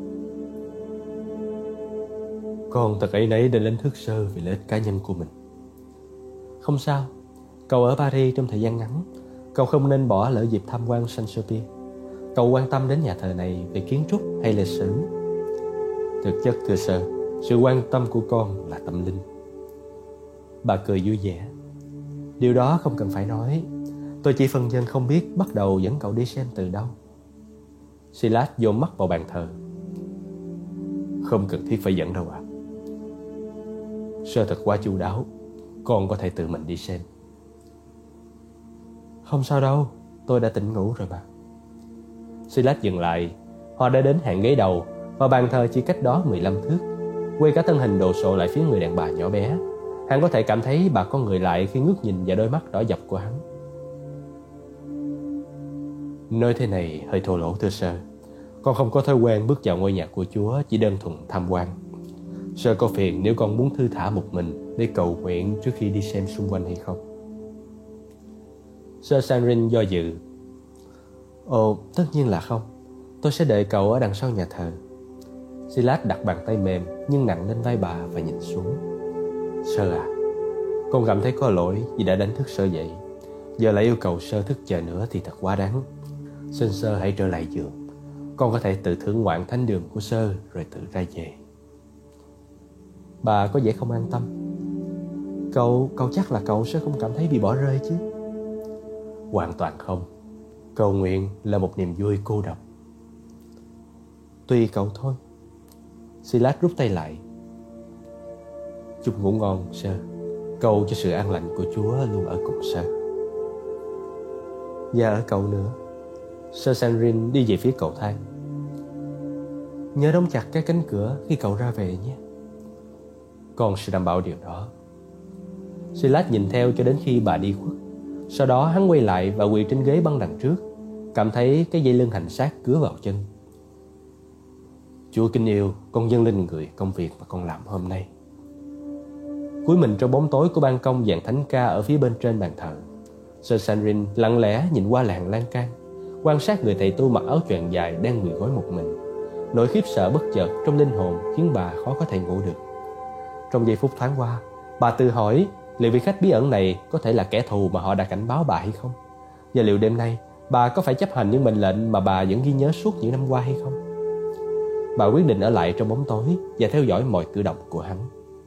Con thật áy náy đã đánh thức Sơ vì lợi ích cá nhân của mình. Không sao. Cậu ở Paris trong thời gian ngắn. Cậu không nên bỏ lỡ dịp tham quan Saint-Sophie. Cậu quan tâm đến nhà thờ này về kiến trúc hay lịch sử? Thực chất thưa sir, sự quan tâm của con là tâm linh. Bà cười vui vẻ. Điều đó không cần phải nói. Tôi chỉ phân vân không biết bắt đầu dẫn cậu đi xem từ đâu. Silas dồn mắt vào bàn thờ. Không cần thiết phải dẫn đâu ạ. Sơ thật quá chu đáo. Con có thể tự mình đi xem. Không sao đâu, tôi đã tỉnh ngủ rồi mà. Silas dừng lại. Họ đã đến hàng ghế đầu và bàn thờ chỉ cách đó 15 thước. Quay cả thân hình đồ sộ lại phía người đàn bà nhỏ bé. Hắn có thể cảm thấy bà con người lại khi ngước nhìn vào đôi mắt đỏ dọc của hắn. Nói thế này hơi thô lỗ thưa sir. Con không có thói quen bước vào ngôi nhà của Chúa chỉ đơn thuần tham quan. Sir có phiền nếu con muốn thư thả một mình để cầu nguyện trước khi đi xem xung quanh hay không? Sir Sanrin do dự. Ồ, tất nhiên là không. Tôi sẽ đợi cậu ở đằng sau nhà thờ. Silas đặt bàn tay mềm nhưng nặng lên vai bà và nhìn xuống. Sir à, con cảm thấy có lỗi vì đã đánh thức Sir dậy. Giờ lại yêu cầu Sir thức chờ nữa thì thật quá đáng. Xin Sir hãy trở lại giường. Con có thể tự thưởng ngoạn thánh đường của Sir rồi tự ra về. Bà có vẻ không an tâm. Cậu chắc là cậu sẽ không cảm thấy bị bỏ rơi chứ? Hoàn toàn không. Cầu nguyện là một niềm vui cô độc. Tùy cậu thôi. Silas rút tay lại. Chúc ngủ ngon, Sir. Cầu cho sự an lành của Chúa luôn ở cùng Sir. Và ở cậu nữa. Sir Sanrin đi về phía cầu thang. Nhớ đóng chặt cái cánh cửa khi cậu ra về nhé. Con sẽ đảm bảo điều đó. Silas nhìn theo cho đến khi bà đi khuất. Sau đó hắn quay lại và quỳ trên ghế băng đằng trước, cảm thấy cái dây lưng hành xác cứa vào chân. Chúa kính yêu, con dâng lên người công việc mà con làm hôm nay. Cúi mình trong bóng tối của ban công dàn thánh ca ở phía bên trên bàn thờ, Sir Sanrin lặng lẽ nhìn qua làng lan can, quan sát người thầy tu mặc áo choàng dài đang quỳ gối một mình. Nỗi khiếp sợ bất chợt trong linh hồn khiến bà khó có thể ngủ được. Trong giây phút thoáng qua, bà tự hỏi liệu vị khách bí ẩn này có thể là kẻ thù mà họ đã cảnh báo bà hay không? Và liệu đêm nay bà có phải chấp hành những mệnh lệnh mà bà vẫn ghi nhớ suốt những năm qua hay không? Bà quyết định ở lại trong bóng tối và theo dõi mọi cử động của hắn.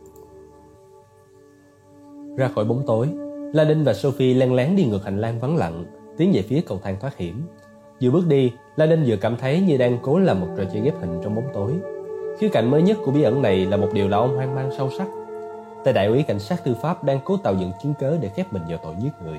Ra khỏi bóng tối, Laden và Sophie len lén đi ngược hành lang vắng lặng, tiến về phía cầu thang thoát hiểm. Vừa bước đi, Laden vừa cảm thấy như đang cố làm một trò chơi ghép hình trong bóng tối. Khía cạnh mới nhất của bí ẩn này là một điều làm ông hoang mang sâu sắc. Tay đại úy cảnh sát tư pháp đang cố tạo dựng chứng cớ để khép mình vào tội giết người.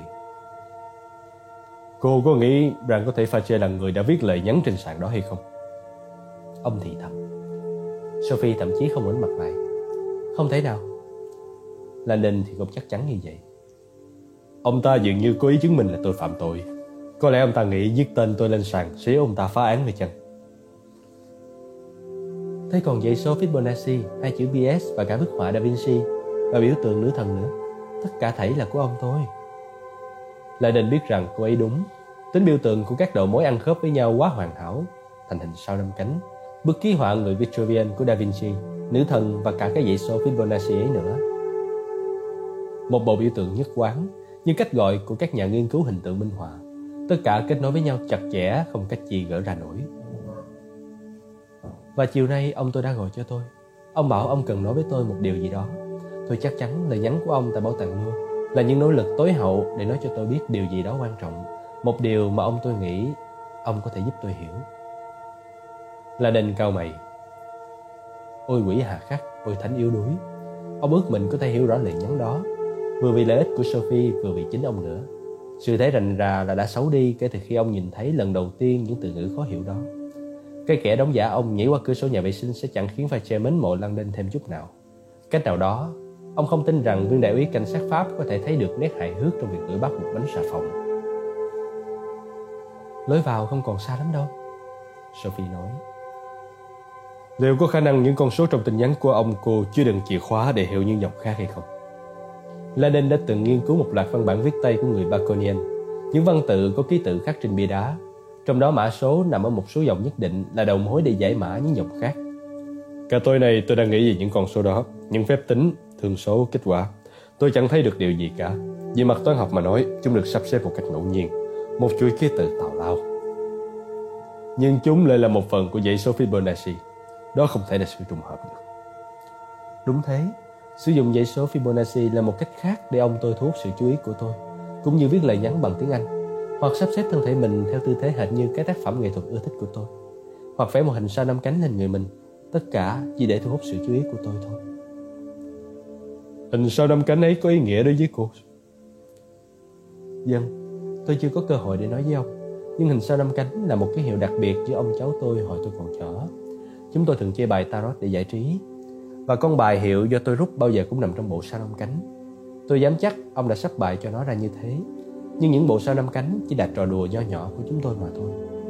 Cô có nghĩ rằng có thể Fache là người đã viết lời nhắn trên sàn đó hay không? Ông thì thầm. Sophie thậm chí không ngoảnh mặt lại. Không thể nào. Laden thì không chắc chắn như vậy. Ông ta dường như có ý chứng minh là tôi phạm tội. Có lẽ ông ta nghĩ viết tên tôi lên sàn sẽ giúp ông ta phá án hay chăng? Thế còn dãy số Fibonacci, 2 chữ BS và cả bức họa Da Vinci và biểu tượng nữ thần nữa, tất cả thảy là của ông thôi. Laden biết rằng cô ấy đúng. Tính biểu tượng của các đầu mối ăn khớp với nhau quá hoàn hảo, thành hình sao 5 cánh, bức ký họa người Vitruvian của Da Vinci, nữ thần và cả cái dãy số Fibonacci ấy nữa. Một bộ biểu tượng nhất quán, như cách gọi của các nhà nghiên cứu hình tượng minh họa, tất cả kết nối với nhau chặt chẽ, không cách gì gỡ ra nổi. Và chiều nay ông tôi đã gọi cho tôi. Ông bảo ông cần nói với tôi một điều gì đó. Tôi chắc chắn lời nhắn của ông tại bảo tàng Louvre là những nỗ lực tối hậu để nói cho tôi biết điều gì đó quan trọng, một điều mà ông tôi nghĩ ông có thể giúp tôi hiểu. Laden cau mày. Ôi quỷ hà khắc, ôi thánh yếu đuối. Ông ước mình có thể hiểu rõ lời nhắn đó, vừa vì lợi ích của Sophie, vừa vì chính ông nữa. Sự thế rành rà là đã xấu đi kể từ khi ông nhìn thấy lần đầu tiên những từ ngữ khó hiểu đó. Cái kẻ đóng giả ông nhảy qua cửa sổ nhà vệ sinh sẽ chẳng khiến Fache mến mộ Laden thêm chút nào. Cách nào đó, ông không tin rằng viên đại úy cảnh sát Pháp có thể thấy được nét hài hước trong việc đuổi bắt một bánh xà phòng. Lối vào không còn xa lắm đâu, Sophie nói. Liệu có khả năng những con số trong tin nhắn của ông cô chứa đựng chìa khóa để hiểu những dòng khác hay không? Laden đã từng nghiên cứu một loạt văn bản viết tay của người Baconian, những văn tự có ký tự khắc trên bia đá. Trong đó mã số nằm ở một số dòng nhất định là đầu mối để giải mã những dòng khác. Cả tối nay tôi đang nghĩ về những con số đó, những phép tính, thương số, kết quả. Tôi chẳng thấy được điều gì cả. Về mặt toán học mà nói, chúng được sắp xếp một cách ngẫu nhiên, một chuỗi ký tự tào lao. Nhưng chúng lại là một phần của dãy số Fibonacci. Đó không thể là sự trùng hợp được. Đúng thế, sử dụng dãy số Fibonacci là một cách khác để ông tôi thu hút sự chú ý của tôi, cũng như viết lời nhắn bằng tiếng Anh, hoặc sắp xếp thân thể mình theo tư thế hệt như cái tác phẩm nghệ thuật ưa thích của tôi, hoặc vẽ một hình sao 5 cánh lên người mình, tất cả chỉ để thu hút sự chú ý của tôi thôi. Hình sao 5 cánh ấy có ý nghĩa đối với cô? Vâng, tôi chưa có cơ hội để nói với ông, nhưng hình sao 5 cánh là một ký hiệu đặc biệt giữa ông cháu tôi hồi tôi còn nhỏ. Chúng tôi thường chơi bài tarot để giải trí, và con bài hiệu do tôi rút bao giờ cũng nằm trong bộ sao 5 cánh. Tôi dám chắc ông đã sắp bài cho nó ra như thế, nhưng những bộ sao 5 cánh chỉ là trò đùa nho nhỏ của chúng tôi mà thôi.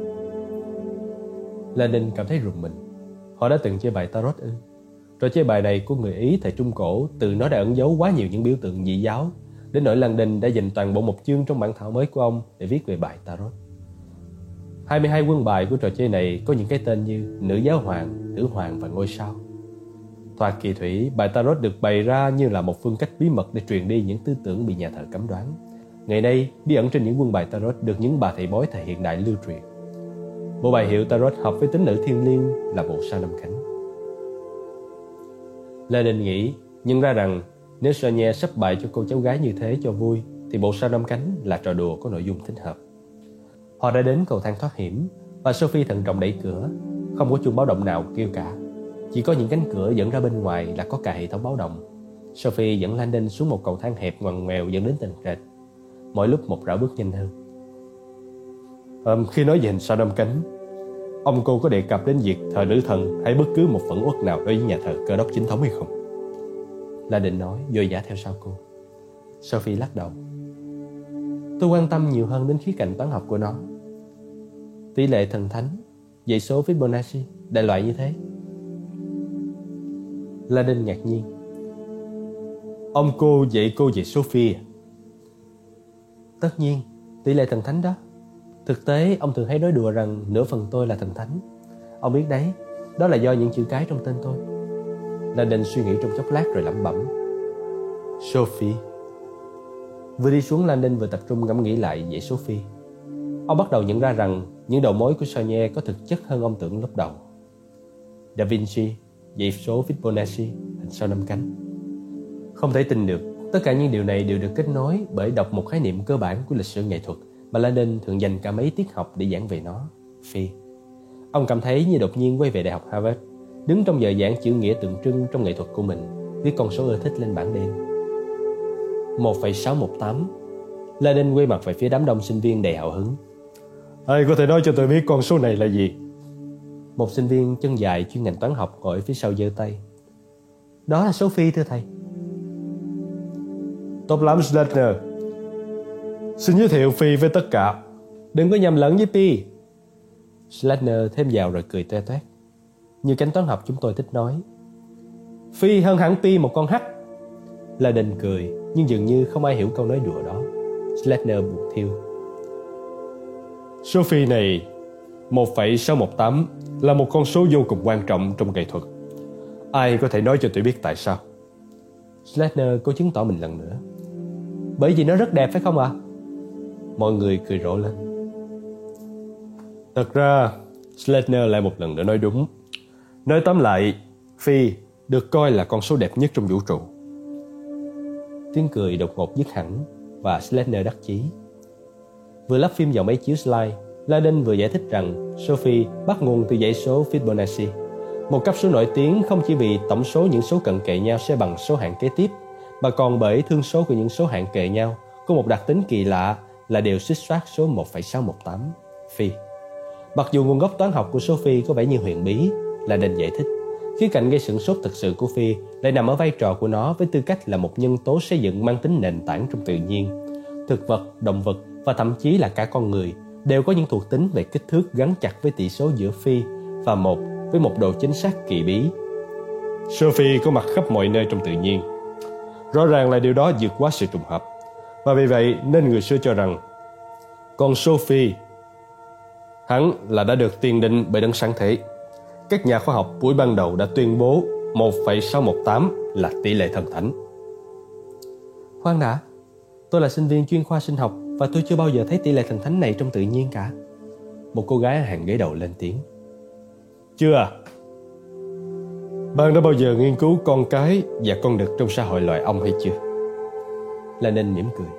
Lenin cảm thấy rùng mình. Họ đã từng chơi bài tarot ư? Trò chơi bài này của người Ý thời Trung Cổ từ nó đã ẩn giấu quá nhiều những biểu tượng dị giáo, đến nỗi Landon đã dành toàn bộ một chương trong bản thảo mới của ông để viết về bài tarot. 22 quân bài của trò chơi này có những cái tên như Nữ Giáo Hoàng, Nữ Hoàng và Ngôi Sao. Thoạt kỳ thủy, bài tarot được bày ra như là một phương cách bí mật để truyền đi những tư tưởng bị nhà thờ cấm đoán. Ngày nay, bí ẩn trên những quân bài tarot được những bà thầy bói thời hiện đại lưu truyền. Bộ bài hiệu tarot hợp với tính nữ thiêng liêng là bộ sao 5 cánh. Lenin nghĩ, nhận ra rằng nếu Sonia sắp bài cho cô cháu gái như thế cho vui, thì bộ sao 5 cánh là trò đùa có nội dung thích hợp. Họ đã đến cầu thang thoát hiểm, và Sophie thận trọng đẩy cửa. Không có chuông báo động nào kêu cả. Chỉ có những cánh cửa dẫn ra bên ngoài là có cả hệ thống báo động. Sophie dẫn Landon xuống một cầu thang hẹp ngoằn ngoèo dẫn đến tầng trệt, mỗi lúc một rảo bước nhanh hơn. Khi nói về hình sao 5 cánh, ông cô có đề cập đến việc thờ nữ thần hay bất cứ một phẫn uất nào đối với nhà thờ Cơ Đốc chính thống hay không? Landon nói vội vã theo sau cô. Sophie lắc đầu. Tôi quan tâm nhiều hơn đến khía cạnh toán học của nó. Tỷ lệ thần thánh, dãy số Fibonacci, đại loại như thế. Landon ngạc nhiên. Ông cô dạy cô về Sophie à? Tất nhiên, tỷ lệ thần thánh đó. Thực tế, ông thường hay nói đùa rằng nửa phần tôi là thần thánh. Ông biết đấy, đó là do những chữ cái trong tên tôi. Landon suy nghĩ trong chốc lát rồi lẩm bẩm. Sophie. Vừa đi xuống, Landon vừa tập trung ngẫm nghĩ lại dãy Sophie. Ông bắt đầu nhận ra rằng những đầu mối của Sonia có thực chất hơn ông tưởng lúc đầu. Da Vinci, dãy số Fibonacci, hình sao 5 cánh. Không thể tin được, tất cả những điều này đều được kết nối bởi đọc một khái niệm cơ bản của lịch sử nghệ thuật mà Landon thường dành cả mấy tiết học để giảng về nó, phi. Ông cảm thấy như đột nhiên quay về Đại học Harvard, đứng trong giờ giảng chữ nghĩa tượng trưng trong nghệ thuật của mình, viết con số ưa thích lên bảng đen. 1,618. Landon quay mặt về phía đám đông sinh viên đầy hào hứng. Ai có thể nói cho tôi biết con số này là gì? Một sinh viên chân dài chuyên ngành toán học ngồi phía sau giơ tay. Đó là số phi thưa thầy. Tốt lắm Slater. Xin giới thiệu phi với tất cả. Đừng có nhầm lẫn với pi. Slater thêm vào rồi cười toe toét. Như cánh toán học chúng tôi thích nói. Phi hơn hẳn pi một con h. Landon cười, nhưng dường như không ai hiểu câu nói đùa đó. Slater buồn thiêu. Số phi này 1,618 là một con số vô cùng quan trọng trong nghệ thuật. Ai có thể nói cho tôi biết tại sao? Slater cố chứng tỏ mình lần nữa. Bởi vì nó rất đẹp phải không ạ? Mọi người cười rộ lên. Thật ra Slater lại một lần nữa nói đúng. Nói tóm lại, phi được coi là con số đẹp nhất trong vũ trụ. Tiếng cười đột ngột dứt hẳn và Slater đắc chí. Vừa lắp phim vào máy chiếu slide, Landon vừa giải thích rằng Sophie bắt nguồn từ dãy số Fibonacci, một cấp số nổi tiếng không chỉ vì tổng số những số cận kề nhau sẽ bằng số hạng kế tiếp, mà còn bởi thương số của những số hạng kề nhau có một đặc tính kỳ lạ là đều xích xoát số 1,618 phi. Mặc dù nguồn gốc toán học của Sophie có vẻ như huyền bí, Landon giải thích, khía cạnh gây sửng sốt thực sự của phi lại nằm ở vai trò của nó với tư cách là một nhân tố xây dựng mang tính nền tảng trong tự nhiên. Thực vật, động vật và thậm chí là cả con người đều có những thuộc tính về kích thước gắn chặt với tỷ số giữa phi và 1 với một độ chính xác kỳ bí. Sophie có mặt khắp mọi nơi trong tự nhiên. Rõ ràng là điều đó vượt quá sự trùng hợp. Và vì vậy nên người xưa cho rằng con Sophie hẳn là đã được tiên định bởi đấng sáng thế. Các nhà khoa học buổi ban đầu đã tuyên bố 1,618 là tỷ lệ thần thánh. Khoan đã, tôi là sinh viên chuyên khoa sinh học và tôi chưa bao giờ thấy tỷ lệ thần thánh này trong tự nhiên cả. Một cô gái ở hàng ghế đầu lên tiếng. Chưa à? Bạn đã bao giờ nghiên cứu con cái và con đực trong xã hội loài ong hay chưa? Lenin mỉm cười.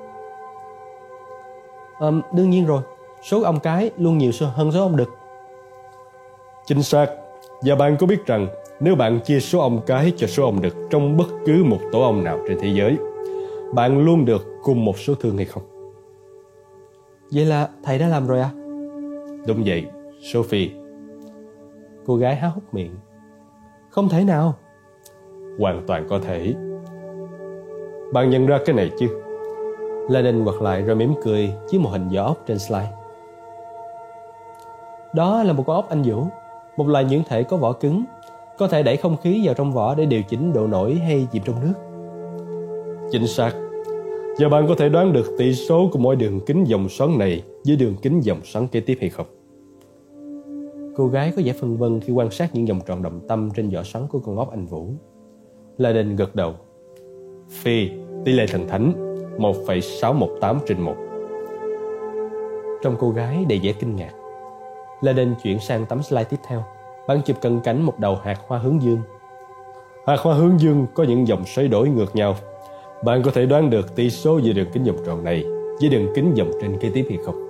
Đương nhiên rồi, số ong cái luôn nhiều hơn số ong đực. Chính xác. Và bạn có biết rằng nếu bạn chia số ong cái cho số ong đực trong bất cứ một tổ ong nào trên thế giới, bạn luôn được cùng một số thương hay không? Vậy là thầy đã làm rồi à? Đúng vậy, Sophie. Cô gái há hốc miệng. Không thể nào. Hoàn toàn có thể. Bạn nhận ra cái này chứ? Lenin quật lại rồi mỉm cười chiếu một hình vỏ ốc trên slide. Đó là một con ốc Anh Vũ, một loài nhuyễn thể có vỏ cứng, có thể đẩy không khí vào trong vỏ để điều chỉnh độ nổi hay chìm trong nước. Chính xác. Giờ bạn có thể đoán được tỷ số của mỗi đường kính vòng xoắn này với đường kính vòng xoắn kế tiếp hay không? Cô gái có vẻ phân vân khi quan sát những vòng tròn đồng tâm trên vỏ xoắn của con ốc Anh Vũ. Lenin gật đầu. Phi, tỷ lệ thần thánh 1,618/1. Trong cô gái đầy vẻ kinh ngạc. Lenin chuyển sang tấm slide tiếp theo. Bạn chụp cận cảnh một đầu hạt hoa hướng dương. Hạt hoa hướng dương có những dòng xoáy đổi ngược nhau. Bạn có thể đoán được tỷ số về đường kính vòng tròn này với đường kính vòng trên kế tiếp hay không?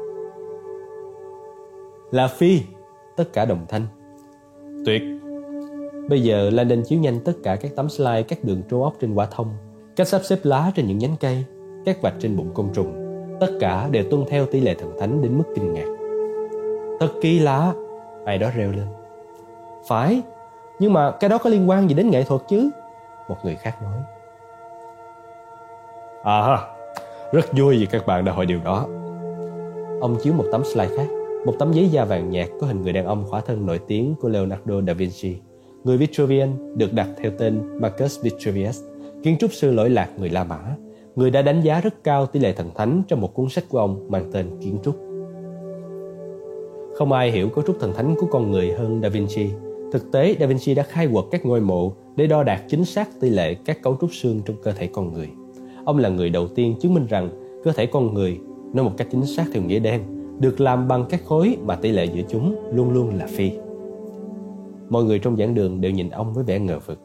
Là Phi. Tất cả đồng thanh. Tuyệt. Bây giờ Lenin chiếu nhanh tất cả các tấm slide các đường trô ốc trên quả thông, cách sắp xếp lá trên những nhánh cây, các vạch trên bụng côn trùng. Tất cả đều tuân theo tỷ lệ thần thánh đến mức kinh ngạc. Tất ký lá. Ai đó reo lên. Phải, nhưng mà cái đó có liên quan gì đến nghệ thuật chứ? Một người khác nói. Rất vui vì các bạn đã hỏi điều đó. Ông chiếu một tấm slide khác, một tấm giấy da vàng nhạt có hình người đàn ông khỏa thân nổi tiếng của Leonardo da Vinci. Người Vitruvian được đặt theo tên Marcus Vitruvius, kiến trúc sư lỗi lạc người La Mã, người đã đánh giá rất cao tỷ lệ thần thánh trong một cuốn sách của ông mang tên Kiến trúc. Không ai hiểu cấu trúc thần thánh của con người hơn Da Vinci. Thực tế, Da Vinci đã khai quật các ngôi mộ để đo đạc chính xác tỷ lệ các cấu trúc xương trong cơ thể con người. Ông là người đầu tiên chứng minh rằng cơ thể con người, nói một cách chính xác theo nghĩa đen, được làm bằng các khối mà tỷ lệ giữa chúng luôn luôn là phi. Mọi người trong giảng đường đều nhìn ông với vẻ ngờ vực.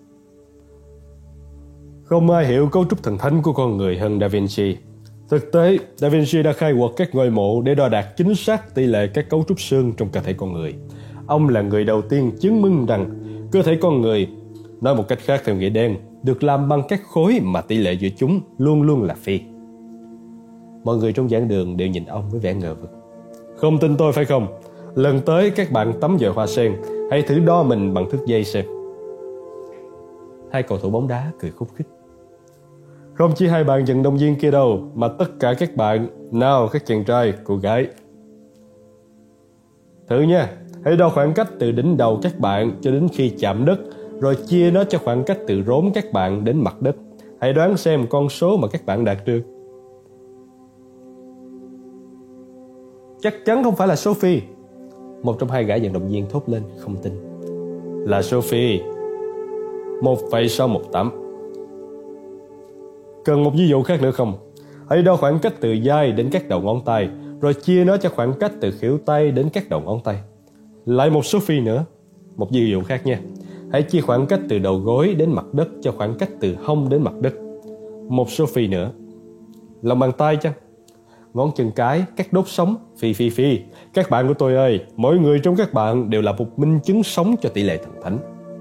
Không ai hiểu cấu trúc thần thánh của con người hơn Da Vinci. Thực tế, Da Vinci đã khai quật các ngôi mộ để đo đạc chính xác tỷ lệ các cấu trúc xương trong cơ thể con người. Ông là người đầu tiên chứng minh rằng cơ thể con người, nói một cách khác theo nghĩa đen, được làm bằng các khối mà tỷ lệ giữa chúng luôn luôn là phi. Mọi người trong giảng đường đều nhìn ông với vẻ ngờ vực. Không tin tôi phải không? Lần tới các bạn tắm giờ hoa sen, hãy thử đo mình bằng thước dây xem. Hai cầu thủ bóng đá cười khúc khích. Không chỉ hai bạn vận động viên kia đâu, mà tất cả các bạn. Nào các chàng trai, cô gái. Thử nha, hãy đo khoảng cách từ đỉnh đầu các bạn cho đến khi chạm đất, rồi chia nó cho khoảng cách từ rốn các bạn đến mặt đất. Hãy đoán xem con số mà các bạn đạt được. Chắc chắn không phải là Sophie. Một trong hai gã vận động viên thốt lên không tin. Là Sophie. 1,618. Cần một ví dụ khác nữa không? Hãy đo khoảng cách từ vai đến các đầu ngón tay, rồi chia nó cho khoảng cách từ khuỷu tay đến các đầu ngón tay. Lại một Sophie nữa. Một ví dụ khác nha. Hãy chia khoảng cách từ đầu gối đến mặt đất cho khoảng cách từ hông đến mặt đất. Một Sophie nữa. Lòng bàn tay chăng? Ngón chân cái, các đốt sống. Phi. Các bạn của tôi ơi, mỗi người trong các bạn đều là một minh chứng sống cho tỷ lệ thần thánh.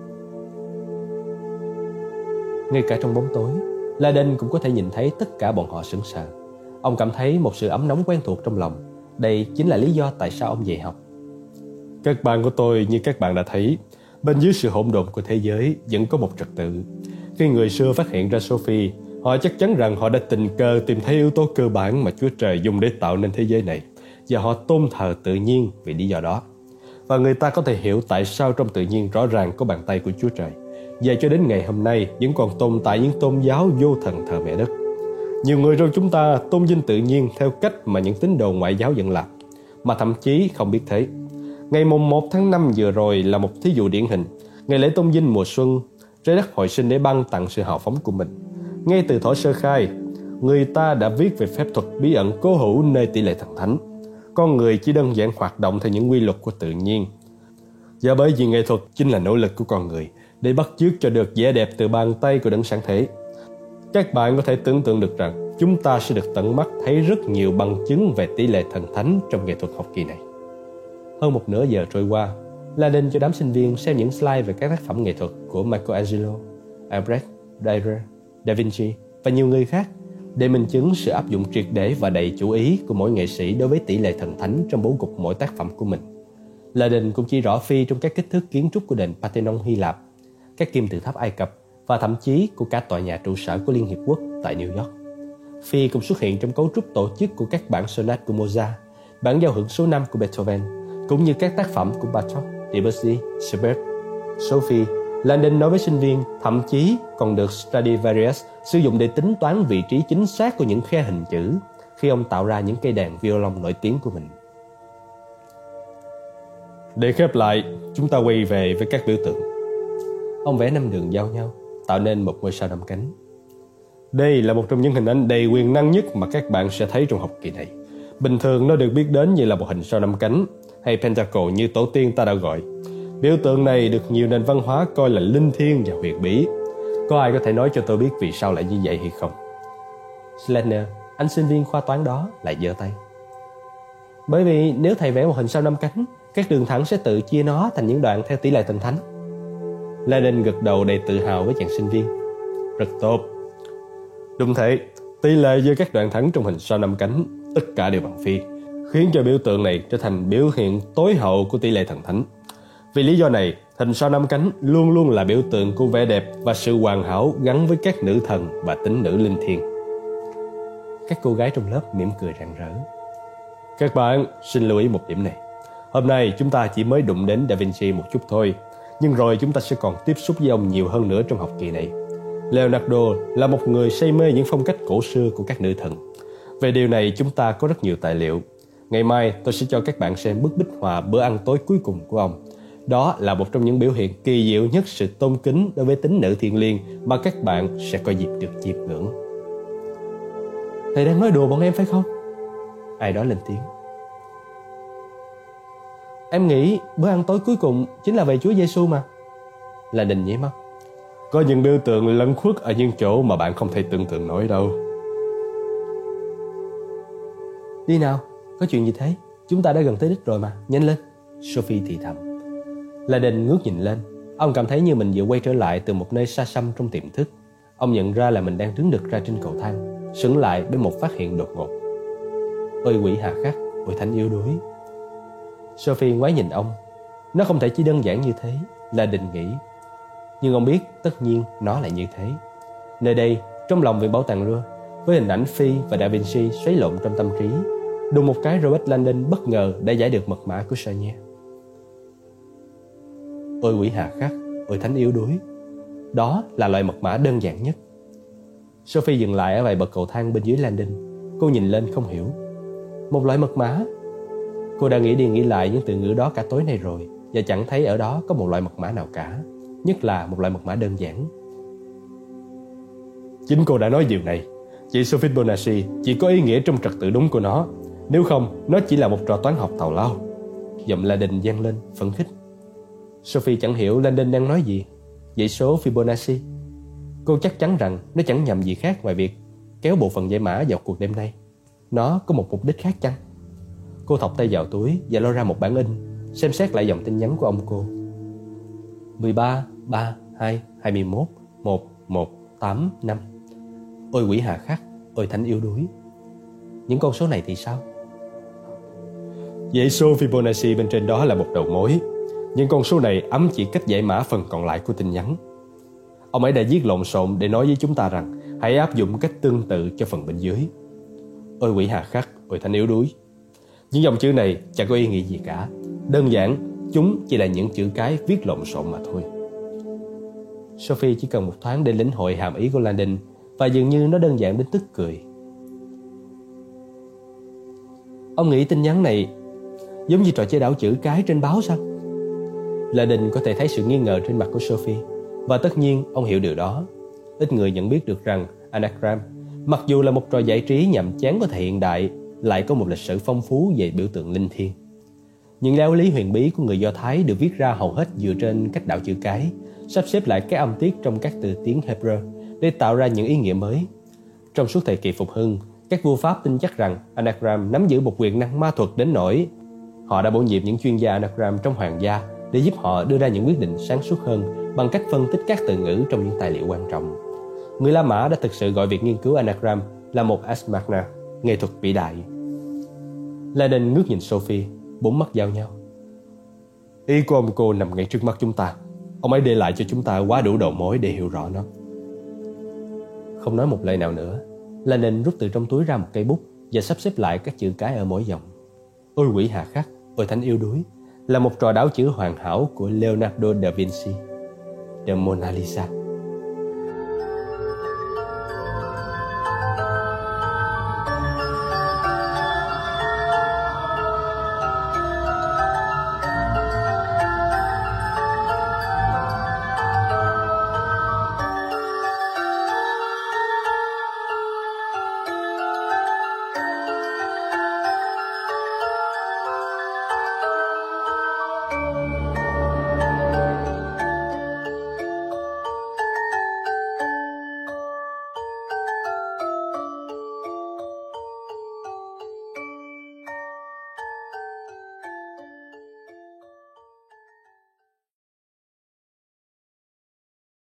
Ngay cả trong bóng tối, Lenin cũng có thể nhìn thấy tất cả bọn họ sững sờ. Ông cảm thấy một sự ấm nóng quen thuộc trong lòng. Đây chính là lý do tại sao ông dạy học. Các bạn của tôi, như các bạn đã thấy, bên dưới sự hỗn độn của thế giới vẫn có một trật tự. Khi người xưa phát hiện ra Sophie, họ chắc chắn rằng họ đã tình cờ tìm thấy yếu tố cơ bản mà Chúa Trời dùng để tạo nên thế giới này, và họ tôn thờ tự nhiên vì lý do đó. Và người ta có thể hiểu tại sao trong tự nhiên rõ ràng có bàn tay của Chúa Trời. Và cho đến ngày hôm nay vẫn còn tồn tại những tôn giáo vô thần thờ mẹ đất. Nhiều người trong chúng ta tôn vinh tự nhiên theo cách mà những tín đồ ngoại giáo vẫn làm, mà thậm chí không biết thế. Ngày mùng 1 tháng 5 vừa rồi là một thí dụ điển hình. Ngày lễ tôn vinh mùa xuân, trái đất hồi sinh để ban tặng sự hào phóng của mình. Ngay từ thuở sơ khai, người ta đã viết về phép thuật bí ẩn cố hữu nơi tỷ lệ thần thánh. Con người chỉ đơn giản hoạt động theo những quy luật của tự nhiên. Và bởi vì nghệ thuật chính là nỗ lực của con người, để bắt chước cho được vẻ đẹp từ bàn tay của đấng sáng thế. Các bạn có thể tưởng tượng được rằng chúng ta sẽ được tận mắt thấy rất nhiều bằng chứng về tỷ lệ thần thánh trong nghệ thuật học kỳ này. Hơn một nửa giờ trôi qua, Landon cho đám sinh viên xem những slide về các tác phẩm nghệ thuật của Michelangelo, Albrecht, Dürer, Da Vinci và nhiều người khác để minh chứng sự áp dụng triệt để và đầy chủ ý của mỗi nghệ sĩ đối với tỷ lệ thần thánh trong bố cục mỗi tác phẩm của mình. Landon cũng chỉ rõ Phi trong các kích thước kiến trúc của đền Parthenon Hy Lạp, các kim tự tháp Ai Cập và thậm chí của cả tòa nhà trụ sở của Liên Hiệp Quốc tại New York. Phi cũng xuất hiện trong cấu trúc tổ chức của các bản sonat của Mozart, bản giao hưởng số 5 của Beethoven, cũng như các tác phẩm của Bartók, Debussy, Schubert. Sophie, Landon nói với sinh viên thậm chí còn được Stradivarius sử dụng để tính toán vị trí chính xác của những khe hình chữ khi ông tạo ra những cây đàn violon nổi tiếng của mình. Để khép lại, chúng ta quay về với các biểu tượng. Ông vẽ 5 đường giao nhau, tạo nên một ngôi sao 5 cánh. Đây là một trong những hình ảnh đầy quyền năng nhất mà các bạn sẽ thấy trong học kỳ này. Bình thường nó được biết đến như là một hình sao 5 cánh, hay pentacle như tổ tiên ta đã gọi. Biểu tượng này được nhiều nền văn hóa coi là linh thiêng và huyền bí. Có ai có thể nói cho tôi biết vì sao lại như vậy hay không? Schlettner, anh sinh viên khoa toán đó, lại giơ tay. Bởi vì nếu thầy vẽ một hình sao 5 cánh, các đường thẳng sẽ tự chia nó thành những đoạn theo tỷ lệ thần thánh. Lenin gật đầu đầy tự hào với chàng sinh viên. Rất tốt. Đúng thế, tỷ lệ giữa các đoạn thẳng trong hình sao 5 cánh, tất cả đều bằng phi, khiến cho biểu tượng này trở thành biểu hiện tối hậu của tỷ lệ thần thánh. Vì lý do này, hình sao 5 cánh luôn luôn là biểu tượng của vẻ đẹp và sự hoàn hảo gắn với các nữ thần và tín nữ linh thiêng. Các cô gái trong lớp mỉm cười rạng rỡ. Các bạn xin lưu ý một điểm này. Hôm nay chúng ta chỉ mới đụng đến Da Vinci một chút thôi, nhưng rồi chúng ta sẽ còn tiếp xúc với ông nhiều hơn nữa trong học kỳ này. Leonardo là một người say mê những phong cách cổ xưa của các nữ thần. Về điều này chúng ta có rất nhiều tài liệu. Ngày mai tôi sẽ cho các bạn xem bức bích họa bữa ăn tối cuối cùng của ông. Đó là một trong những biểu hiện kỳ diệu nhất sự tôn kính đối với tín nữ thiêng liêng mà các bạn sẽ có dịp được chiêm ngưỡng. Thầy đang nói đùa bọn em phải không? Ai đó lên tiếng. Em nghĩ bữa ăn tối cuối cùng chính là về Chúa Giêsu mà. Là Đình nháy mắt. Có những biểu tượng lẩn khuất ở những chỗ mà bạn không thể tưởng tượng nổi đâu. Đi nào, có chuyện gì thế? Chúng ta đã gần tới đích rồi mà, nhanh lên. Sophie thì thầm. Là Đình ngước nhìn lên. Ông cảm thấy như mình vừa quay trở lại từ một nơi xa xăm trong tiềm thức. Ông nhận ra là mình đang đứng đực ra trên cầu thang, sững lại với một phát hiện đột ngột. Ôi quỷ hà khắc, ôi thánh yếu đuối. Sophie ngoái nhìn ông. Nó không thể chỉ đơn giản như thế, là Đình nghĩ. Nhưng ông biết tất nhiên nó lại như thế. Nơi đây, trong lòng viện bảo tàng Louvre, với hình ảnh Phi và Da Vinci xoáy lộn trong tâm trí, đùng một cái Robert Landon bất ngờ đã giải được mật mã của Sagna. Ôi quỷ hà khắc, ôi thánh yếu đuối. Đó là loại mật mã đơn giản nhất. Sophie dừng lại ở vài bậc cầu thang bên dưới Landon. Cô nhìn lên không hiểu. Một loại mật mã? Cô đã nghĩ đi nghĩ lại những từ ngữ đó cả tối nay rồi, và chẳng thấy ở đó có một loại mật mã nào cả, nhất là một loại mật mã đơn giản. Chính cô đã nói điều này. Chị Sophie Bonacci chỉ có ý nghĩa trong trật tự đúng của nó. Nếu không, nó chỉ là một trò toán học tào lao. Giọng Landon vang lên, phấn khích. Sophie chẳng hiểu Landon đang nói gì. Dãy số Fibonacci. Cô chắc chắn rằng nó chẳng nhầm gì khác ngoài việc kéo bộ phận giải mã vào cuộc đêm nay. Nó có một mục đích khác chăng? Cô thọc tay vào túi và lôi ra một bản in, xem xét lại dòng tin nhắn của ông cô. 13 3 2 21 1 1 8 5. Ôi quỷ hà khắc, ôi thánh yếu đuối. Những con số này thì sao? Dãy số Fibonacci bên trên đó là một đầu mối. Những con số này ám chỉ cách giải mã phần còn lại của tin nhắn. Ông ấy đã viết lộn xộn để nói với chúng ta rằng hãy áp dụng cách tương tự cho phần bên dưới. Ôi quỷ hà khắc, ôi thánh yếu đuối. Những dòng chữ này chẳng có ý nghĩa gì cả. Đơn giản, chúng chỉ là những chữ cái viết lộn xộn mà thôi. Sophie chỉ cần một thoáng để lĩnh hội hàm ý của Landon, và dường như nó đơn giản đến tức cười. Ông nghĩ tin nhắn này giống như trò chơi đảo chữ cái trên báo sao? Landon có thể thấy sự nghi ngờ trên mặt của Sophie, và tất nhiên ông hiểu điều đó. Ít người nhận biết được rằng Anagram, mặc dù là một trò giải trí nhàm chán của thời hiện đại, lại có một lịch sử phong phú về biểu tượng linh thiêng. Những giáo lý huyền bí của người Do Thái được viết ra hầu hết dựa trên cách đạo chữ cái, sắp xếp lại các âm tiết trong các từ tiếng Hebrew để tạo ra những ý nghĩa mới. Trong suốt thời kỳ phục hưng, các vua Pháp tin chắc rằng anagram nắm giữ một quyền năng ma thuật đến nỗi họ đã bổ nhiệm những chuyên gia anagram trong hoàng gia để giúp họ đưa ra những quyết định sáng suốt hơn bằng cách phân tích các từ ngữ trong những tài liệu quan trọng. Người La Mã đã thực sự gọi việc nghiên cứu anagram là một ars magna, nghệ thuật vĩ đại. Lenin ngước nhìn Sophie, bốn mắt giao nhau. Ý của ông cô nằm ngay trước mắt chúng ta. Ông ấy để lại cho chúng ta quá đủ đầu mối để hiểu rõ nó. Không nói một lời nào nữa, Lenin rút từ trong túi ra một cây bút và sắp xếp lại các chữ cái ở mỗi dòng. Ôi quỷ hà khắc, ôi thánh yếu đuối, là một trò đảo chữ hoàn hảo của Leonardo da Vinci. The Mona Lisa.